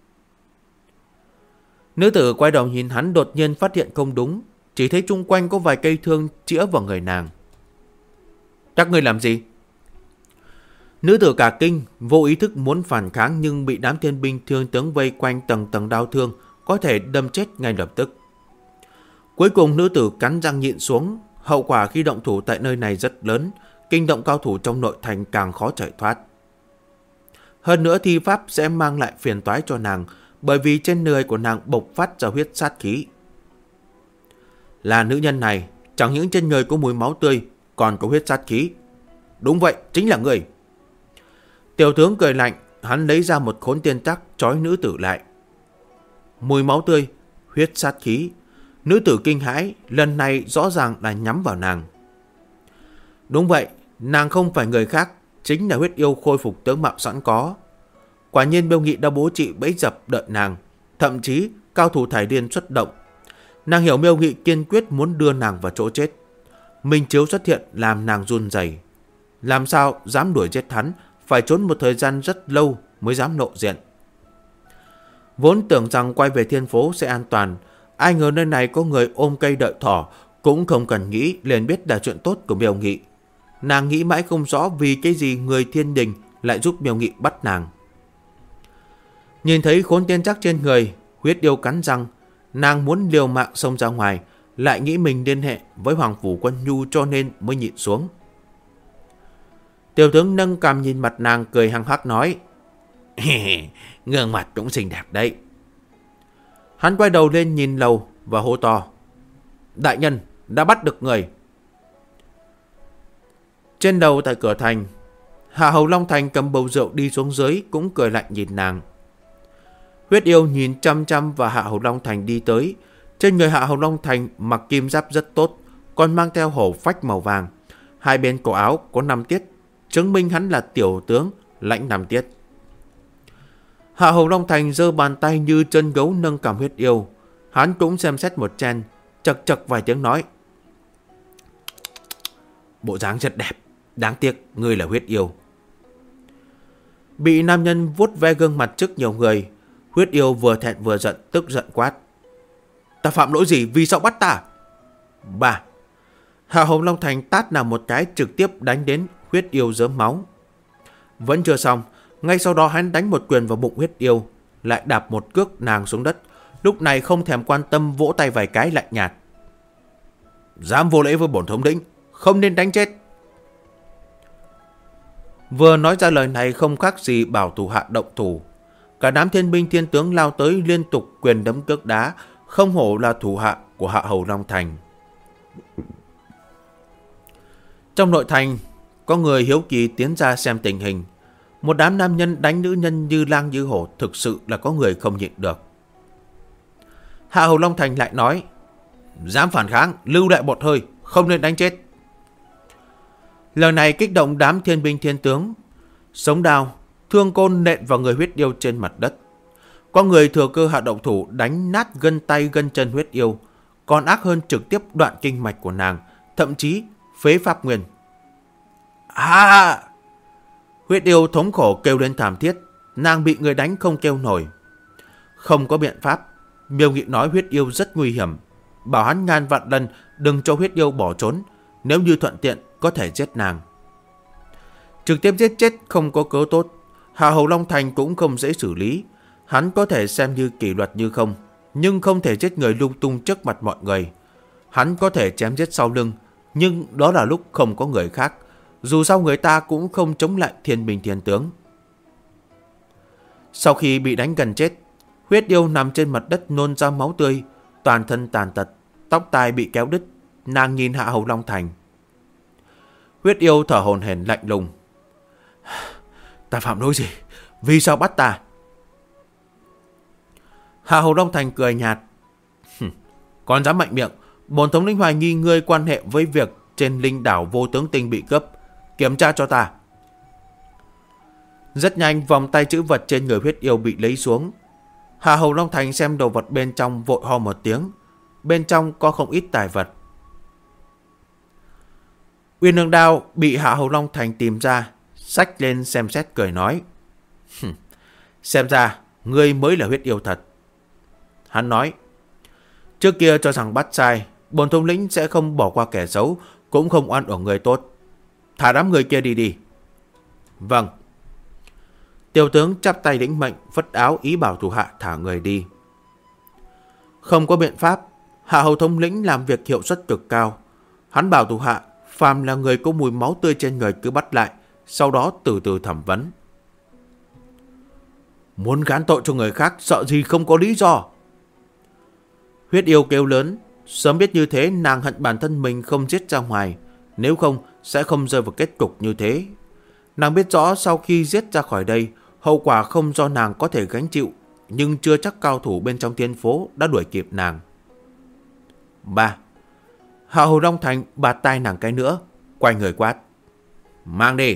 Nữ tử quay đầu nhìn hắn, đột nhiên phát hiện không đúng. Chỉ thấy chung quanh có vài cây thương chĩa vào người nàng. Các ngươi làm gì? Nữ tử cả kinh, vô ý thức muốn phản kháng nhưng bị đám thiên binh thương tướng vây quanh tầng tầng đao thương, có thể đâm chết ngay lập tức. Cuối cùng nữ tử cắn răng nhịn xuống. Hậu quả khi động thủ tại nơi này rất lớn, kinh động cao thủ trong nội thành càng khó chạy thoát. Hơn nữa thi pháp sẽ mang lại phiền toái cho nàng, bởi vì trên người của nàng bộc phát ra huyết sát khí. Là nữ nhân này, chẳng những trên người có mùi máu tươi, còn có huyết sát khí. Đúng vậy, chính là người. Tiểu tướng cười lạnh, hắn lấy ra một khốn tiên trắc trói nữ tử lại. Mùi máu tươi, huyết sát khí. Nữ tử kinh hãi, lần này rõ ràng là nhắm vào nàng. Đúng vậy, nàng không phải người khác, chính là huyết yêu khôi phục tướng mạo sẵn có. Quả nhiên Miêu Nghị đã bố trí bẫy dập đợi nàng, thậm chí cao thủ thải điên xuất động. Nàng hiểu Miêu Nghị kiên quyết muốn đưa nàng vào chỗ chết. Minh chiếu xuất hiện làm nàng run rẩy. Làm sao dám đuổi giết hắn, phải trốn một thời gian rất lâu mới dám lộ diện. Vốn tưởng rằng quay về thiên phố sẽ an toàn, ai ngờ nơi này có người ôm cây đợi thỏ, cũng không cần nghĩ liền biết là chuyện tốt của Miêu Nghị. Nàng nghĩ mãi không rõ vì cái gì người thiên đình lại giúp Miêu Nghị bắt nàng. Nhìn thấy khốn tiên trắc trên người, huyết yêu cắn răng, nàng muốn liều mạng xông ra ngoài, lại nghĩ mình liên hệ với Hoàng Phủ Quân Nhu cho nên mới nhịn xuống. Tiểu tướng nâng cằm nhìn mặt nàng cười hăng hắc nói: Gương mặt cũng xinh đẹp đấy. Hắn quay đầu lên nhìn lầu và hô to: Đại nhân, đã bắt được người. Trên đầu tại cửa thành, Hạ Hầu Long Thành cầm bầu rượu đi xuống dưới cũng cười lạnh nhìn nàng. Huyết yêu nhìn chăm chăm vào Hạ Hầu Long Thành đi tới. Trên người Hạ Hầu Long Thành mặc kim giáp rất tốt, còn mang theo hổ phách màu vàng. Hai bên cổ áo có 5 tiết, chứng minh hắn là tiểu tướng lãnh 5 tiết. Hạ Hầu Long Thành giơ bàn tay như chân gấu nâng cằm huyết yêu. Hắn cũng xem xét một chen, chật chật vài tiếng nói: Bộ dáng rất đẹp, đáng tiếc ngươi là huyết yêu. Bị nam nhân vuốt ve gương mặt trước nhiều người, huyết yêu vừa thẹn vừa giận, tức giận quát: Ta phạm lỗi gì, vì sao bắt ta? Bà. Hạ Hầu Long Thành tát nàng một cái, trực tiếp đánh đến huyết yêu rớm máu. Vẫn chưa xong, ngay sau đó hắn đánh một quyền vào bụng huyết yêu, lại đạp một cước nàng xuống đất. Lúc này không thèm quan tâm, vỗ tay vài cái lạnh nhạt: Dám vô lễ với bổn thống lĩnh, không nên đánh chết. Vừa nói ra lời này không khác gì bảo thủ hạ động thủ. Cả đám thiên binh thiên tướng lao tới liên tục quyền đấm cước đá, không hổ là thủ hạ của Hạ Hầu Long Thành. Trong nội thành, có người hiếu kỳ tiến ra xem tình hình. Một đám nam nhân đánh nữ nhân như lang như hổ, thực sự là có người không nhịn được. Hạ Hầu Long Thành lại nói: Dám phản kháng, lưu lại một hơi, không nên đánh chết. Lời này kích động đám thiên binh thiên tướng. Sống đao, thương côn nện vào người huyết yêu trên mặt đất. Có người thừa cơ hạ động thủ đánh nát gân tay gân chân huyết yêu, còn ác hơn trực tiếp đoạn kinh mạch của nàng, thậm chí phế pháp nguyên. Huyết yêu thống khổ kêu lên thảm thiết, nàng bị người đánh không kêu nổi. Không có biện pháp, Miêu Nghị nói huyết yêu rất nguy hiểm, bảo hắn ngàn vạn lần đừng cho huyết yêu bỏ trốn, nếu như thuận tiện có thể giết nàng. Trực tiếp giết chết không có cớ tốt. Hạ Hầu Long Thành cũng không dễ xử lý. Hắn có thể xem như kỷ luật như không, nhưng không thể giết người lung tung trước mặt mọi người. Hắn có thể chém giết sau lưng, nhưng đó là lúc không có người khác. Dù sao người ta cũng không chống lại thiên binh thiên tướng. Sau khi bị đánh gần chết, huyết yêu nằm trên mặt đất nôn ra máu tươi, toàn thân tàn tật, tóc tai bị kéo đứt. Nàng nhìn Hạ Hầu Long Thành. Huyết yêu thở hổn hển lạnh lùng: Ta phạm lỗi gì? Vì sao bắt ta? Hạ Hầu Long Thành cười nhạt: Còn dám mạnh miệng, bổn thống lĩnh hoài nghi ngươi quan hệ với việc trên linh đảo Vô Tướng Tinh bị cướp. Kiểm tra cho ta. Rất nhanh, vòng tay chữ vật trên người huyết yêu bị lấy xuống. Hạ Hầu Long Thành xem đồ vật bên trong, vội ho một tiếng. Bên trong có không ít tài vật. Uyên Ương Đao bị Hạ Hầu Long Thành tìm ra, xách lên xem xét cười nói: Xem ra ngươi mới là huyết yêu thật. Hắn nói: Trước kia cho rằng bắt sai, bổn thống lĩnh sẽ không bỏ qua kẻ xấu, cũng không oan uổng người tốt. Thả đám người kia đi đi. Vâng. Tiểu tướng chắp tay lĩnh mệnh, phất áo ý bảo thủ hạ thả người đi. Không có biện pháp, Hạ hầu thống lĩnh làm việc hiệu suất cực cao. Hắn bảo thủ hạ, phàm là người có mùi máu tươi trên người cứ bắt lại, sau đó từ từ thẩm vấn. Muốn gán tội cho người khác, sợ gì không có lý do. Huyết yêu kêu lớn, sớm biết như thế nàng hận bản thân mình không giết ra ngoài, nếu không sẽ không rơi vào kết cục như thế. Nàng biết rõ sau khi giết ra khỏi đây, hậu quả không do nàng có thể gánh chịu, nhưng chưa chắc cao thủ bên trong thiên phố đã đuổi kịp nàng. 3. Hạ hầu Long Thành bạt tai nàng cái nữa, quay người quát. Mang đi.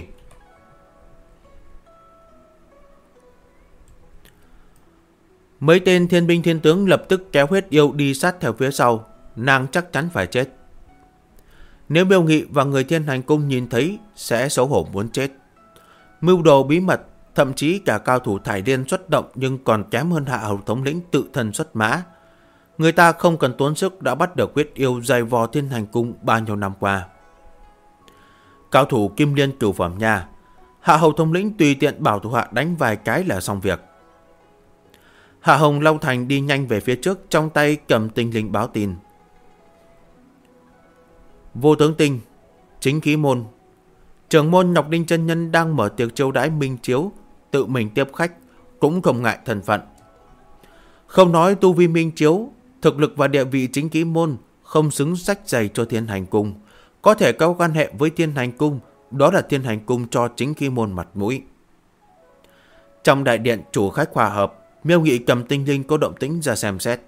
Mấy tên thiên binh thiên tướng lập tức kéo Huyết yêu đi sát theo phía sau, nàng chắc chắn phải chết. Nếu Miêu Nghị và người Thiên Hành Cung nhìn thấy sẽ xấu hổ muốn chết. Mưu đồ bí mật, thậm chí cả cao thủ thải điên xuất động nhưng còn kém hơn Hạ hầu thống lĩnh tự thân xuất mã. Người ta không cần tốn sức đã bắt được Huyết yêu dày vò Thiên Hành Cung bao nhiêu năm qua. Cao thủ Kim Liên Cửu Phẩm nha, Hạ hầu thống lĩnh tùy tiện bảo thủ hạ đánh vài cái là xong việc. Hạ hầu Long Thành đi nhanh về phía trước, trong tay cầm tinh linh báo tin. Vô tướng tinh, chính khí môn, trưởng môn Ngọc Đinh chân nhân đang mở tiệc chiêu đãi minh chiếu, tự mình tiếp khách, cũng không ngại thân phận. Không nói tu vi minh chiếu, thực lực và địa vị chính khí môn không xứng sách giày cho Thiên Hành Cung, có thể có quan hệ với Thiên Hành Cung, đó là Thiên Hành Cung cho chính khí môn mặt mũi. Trong đại điện chủ khách hòa hợp, Miêu Nghị cầm tinh linh có động tĩnh ra xem xét.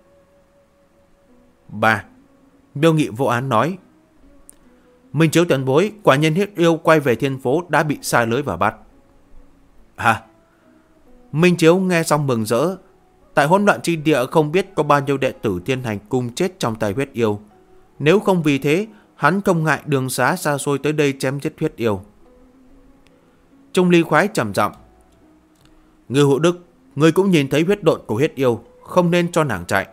3. Miêu Nghị vô án nói. Minh chiếu tiền bối, quả nhân Huyết yêu quay về thiên phố đã bị sai lưới và bắt. Hả? Minh chiếu nghe xong mừng rỡ. Tại hỗn loạn chi địa không biết có bao nhiêu đệ tử Thiên Hành Cung chết trong tay Huyết yêu. Nếu không vì thế, hắn không ngại đường xá xa xôi tới đây chém giết Huyết yêu. Trung Ly khoái trầm giọng. Ngư Hữu Đức, người cũng nhìn thấy huyết độn của Huyết yêu, không nên cho nàng chạy.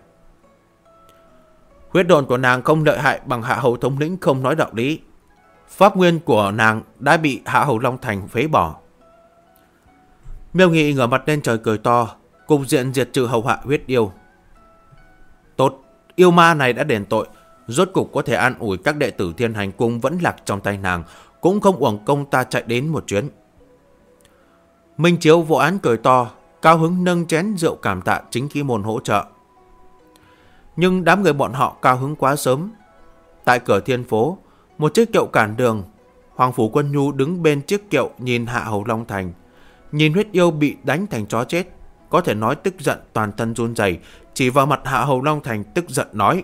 Huyết độn của nàng không lợi hại bằng Hạ hầu thống lĩnh không nói đạo lý. Pháp nguyên của nàng đã bị Hạ hầu Long Thành phế bỏ. Miêu Nghị ngửa mặt lên trời cười to, cục diện diệt trừ hầu hạ Huyết yêu. Tốt, yêu ma này đã đền tội, rốt cục có thể an ủi các đệ tử Thiên Hành Cung vẫn lạc trong tay nàng, cũng không uổng công ta chạy đến một chuyến. Minh chiếu vô án cười to, cao hứng nâng chén rượu cảm tạ chính khí môn hỗ trợ. Nhưng đám người bọn họ cao hứng quá sớm. Tại cửa thiên phố, một chiếc kiệu cản đường, Hoàng Phủ Quân Nhu đứng bên chiếc kiệu nhìn Hạ hầu Long Thành, nhìn Huyết yêu bị đánh thành chó chết, có thể nói tức giận toàn thân run rẩy, chỉ vào mặt Hạ hầu Long Thành tức giận nói.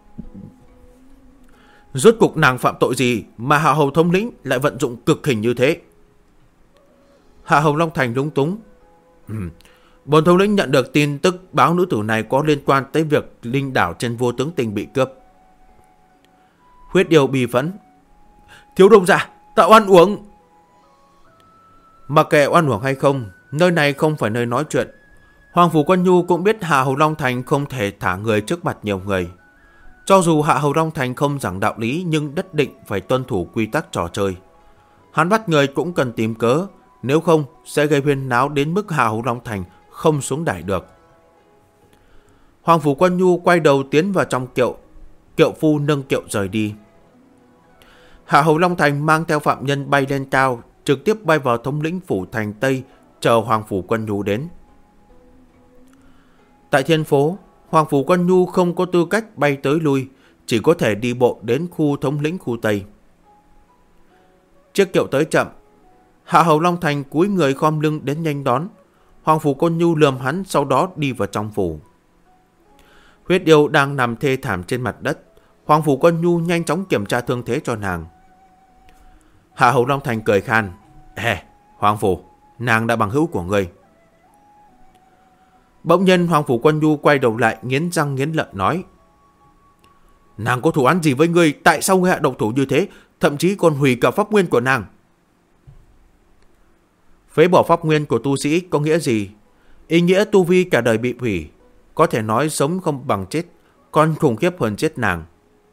Rốt cục nàng phạm tội gì mà Hạ hầu thống lĩnh lại vận dụng cực hình như thế? Hạ hầu Long Thành lúng túng. Bổn thống lĩnh nhận được tin tức báo nữ tử này có liên quan tới việc linh đảo trên Vô Tướng Tinh bị cướp. Huyết yêu bi phẫn. Thiếu đông gia, tạo oan uổng. Mặc kệ oan uổng hay không, nơi này không phải nơi nói chuyện. Hoàng Phủ Quân Nhu cũng biết Hạ hầu Long Thành không thể thả người trước mặt nhiều người. Cho dù Hạ hầu Long Thành không giảng đạo lý nhưng nhất định phải tuân thủ quy tắc trò chơi. Hắn bắt người cũng cần tìm cớ, nếu không sẽ gây huyên náo đến mức Hạ hầu Long Thành không xuống đài được. Hoàng Phủ Quân Nhu quay đầu tiến vào trong kiệu, kiệu phu nâng kiệu rời đi. Hạ hầu Long Thành mang theo phạm nhân bay lên cao, trực tiếp bay vào thống lĩnh phủ thành Tây, chờ Hoàng Phủ Quân Nhu đến. Tại thiên phố, Hoàng Phủ Quân Nhu không có tư cách bay tới lui, chỉ có thể đi bộ đến khu thống lĩnh khu Tây. Chiếc kiệu tới chậm, Hạ hầu Long Thành cúi người khom lưng đến nhanh đón. Hoàng Phủ Quân Nhu lườm hắn, sau đó đi vào trong phủ. Huyết yêu đang nằm thê thảm trên mặt đất. Hoàng Phủ Quân Nhu nhanh chóng kiểm tra thương thế cho nàng. Hạ hầu Long Thành cười khan. Hoàng Phủ, nàng đã bằng hữu của ngươi. Bỗng nhiên Hoàng Phủ Quân Nhu quay đầu lại, nghiến răng nghiến lợi nói. Nàng có thù oán gì với ngươi? Tại sao ngươi hạ độc thủ như thế? Thậm chí còn hủy cả pháp nguyên của nàng. Phế bỏ pháp nguyên của tu sĩ có nghĩa gì? Ý nghĩa tu vi cả đời bị hủy, có thể nói sống không bằng chết, còn khủng khiếp hơn chết nàng.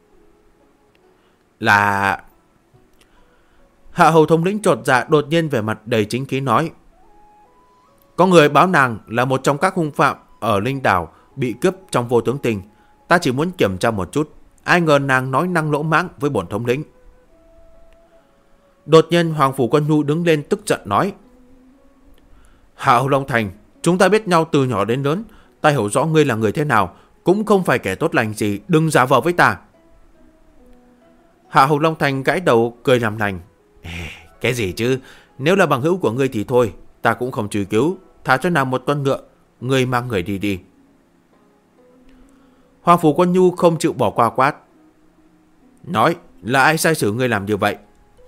Là... Hạ hầu thống lĩnh chột dạ, đột nhiên vẻ mặt đầy chính khí nói. Có người báo nàng là một trong các hung phạm ở Linh Đảo bị cướp trong Vô Tướng Tinh. Ta chỉ muốn kiểm tra một chút. Ai ngờ nàng nói năng lỗ mãng với bổn thống lĩnh. Đột nhiên Hoàng Phủ Quân Nhu đứng lên tức giận nói: Hạ Hầu Long Thành, chúng ta biết nhau từ nhỏ đến lớn. Ta hiểu rõ ngươi là người thế nào, cũng không phải kẻ tốt lành gì. Đừng giả vờ với ta. Hạ Hầu Long Thành gãi đầu cười làm lành: Cái gì chứ, nếu là bằng hữu của ngươi thì thôi, ta cũng không truy cứu. Thả cho nàng một con ngựa, ngươi mang người đi đi. Hoàng Phủ Quân Nhu không chịu bỏ qua quát: Nói, là ai sai sử ngươi làm như vậy?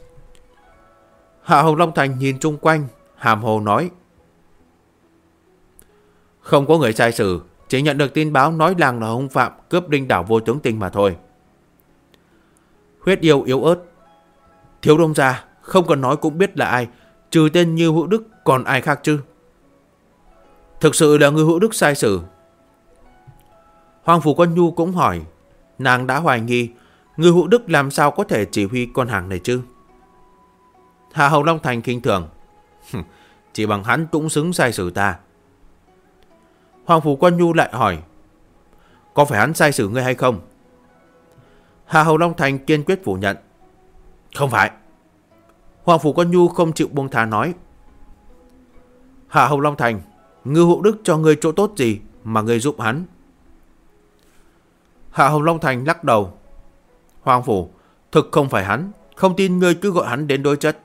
Hạ Hầu Long Thành nhìn chung quanh, hàm hồ nói: Không có người sai sử, chỉ nhận được tin báo nói làng là hung phạm cướp Linh Đảo Vô Tướng Tinh mà thôi. Huyết yêu yếu ớt: Thiếu đông gia, không cần nói cũng biết là ai, trừ tên Như Hữu Đức còn ai khác chứ? Thực sự là Ngư Hữu Đức sai sử. Hoàng Phủ Quân Nhu cũng hỏi, nàng đã hoài nghi Ngư Hữu Đức làm sao có thể chỉ huy con hàng này chứ? Hạ Hầu Long Thành khinh thường: Chỉ bằng hắn cũng xứng sai sử ta. Hoàng Phủ Quân Nhu lại hỏi: Có phải hắn sai sử ngươi hay không? Hạ Hầu Long Thành kiên quyết phủ nhận: Không phải. Hoàng Phủ Quân Nhu không chịu buông tha nói: Hạ Hầu Long Thành, Ngư Hữu Đức cho ngươi chỗ tốt gì mà ngươi giúp hắn? Hạ Hầu Long Thành lắc đầu: Hoàng Phủ, thực không phải hắn, không tin ngươi cứ gọi hắn đến đối chất.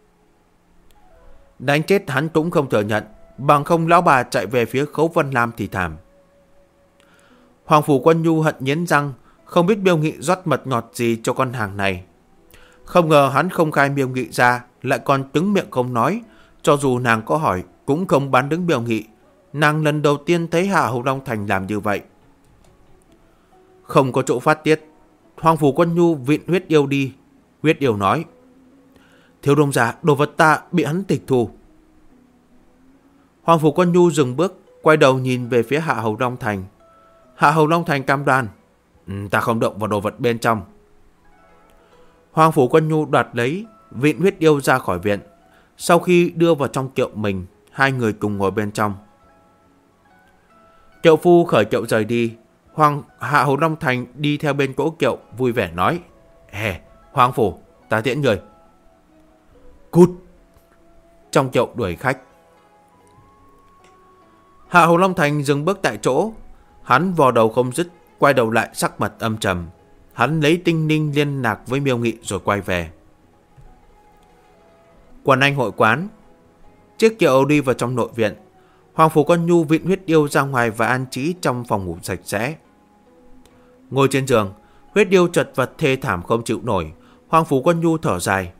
Đánh chết hắn cũng không thừa nhận, bằng không lão bà chạy về phía Khấu Vân Lam thì thảm. Hoàng Phủ Quân Nhu hận nghiến răng, không biết Miêu Nghị rót mật ngọt gì cho con hàng này. Không ngờ hắn không khai Miêu Nghị ra, lại còn cứng miệng không nói. Cho dù nàng có hỏi cũng không bán đứng Miêu Nghị. Nàng lần đầu tiên thấy Hạ Hầu Long Thành làm như vậy. Không có chỗ phát tiết, Hoàng Phủ Quân Nhu vịn Huyết Yêu đi. Huyết Yêu nói: Thiếu đông gia, đồ vật ta bị hắn tịch thu. Hoàng Phủ Quân Nhu dừng bước, quay đầu nhìn về phía Hạ Hầu Long Thành. Hạ Hầu Long Thành cam đoan: Ta không động vào đồ vật bên trong. Hoàng Phủ Quân Nhu đoạt lấy, vịn Huyết Yêu ra khỏi viện. Sau khi đưa vào trong kiệu mình, hai người cùng ngồi bên trong. Kiệu phu khởi kiệu rời đi. Hạ Hầu Long Thành đi theo bên cỗ kiệu, vui vẻ nói: Hoàng Phủ, ta tiễn người. Cút! Trong kiệu đuổi khách. Hạ Hầu Long Thành dừng bước tại chỗ. Hắn vò đầu không dứt, quay đầu lại sắc mặt âm trầm. Hắn lấy tinh ninh liên lạc với Miêu Nghị rồi quay về. Quần Anh hội quán. Chiếc kiệu đi vào trong nội viện. Hoàng Phủ Quân Nhu vịn Huyết Yêu ra ngoài và an trí trong phòng ngủ sạch sẽ. Ngồi trên giường, Huyết Yêu chật vật thê thảm không chịu nổi. Hoàng Phủ Quân Nhu thở dài: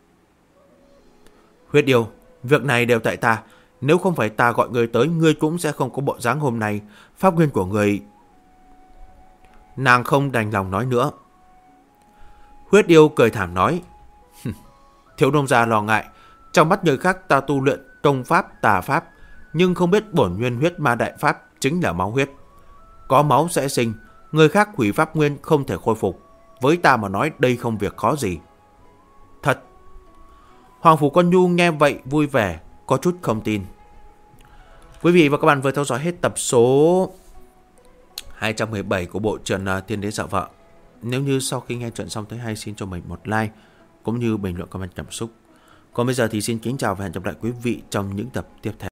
Huyết Yêu, việc này đều tại ta. Nếu không phải ta gọi người tới, ngươi cũng sẽ không có bộ dáng hôm nay. Pháp nguyên của người... Nàng không đành lòng nói nữa. Huyết Yêu cười thảm nói: Thiếu đông gia lo ngại, trong mắt người khác ta tu luyện công pháp tà pháp, nhưng không biết bổn nguyên huyết ma đại pháp chính là máu huyết. Có máu sẽ sinh, người khác hủy pháp nguyên không thể khôi phục. Với ta mà nói đây không việc khó gì. Thật. Hoàng Phủ Quân Nhu nghe vậy vui vẻ, có chút không tin. Quý vị và các bạn vừa theo dõi hết tập số 217 của bộ truyện Tiên Đế Dạo Vợ. Nếu như sau khi nghe chuyện xong thấy hay, xin cho mình một like cũng như bình luận comment cảm xúc. Còn bây giờ thì xin kính chào và hẹn gặp lại quý vị trong những tập tiếp theo.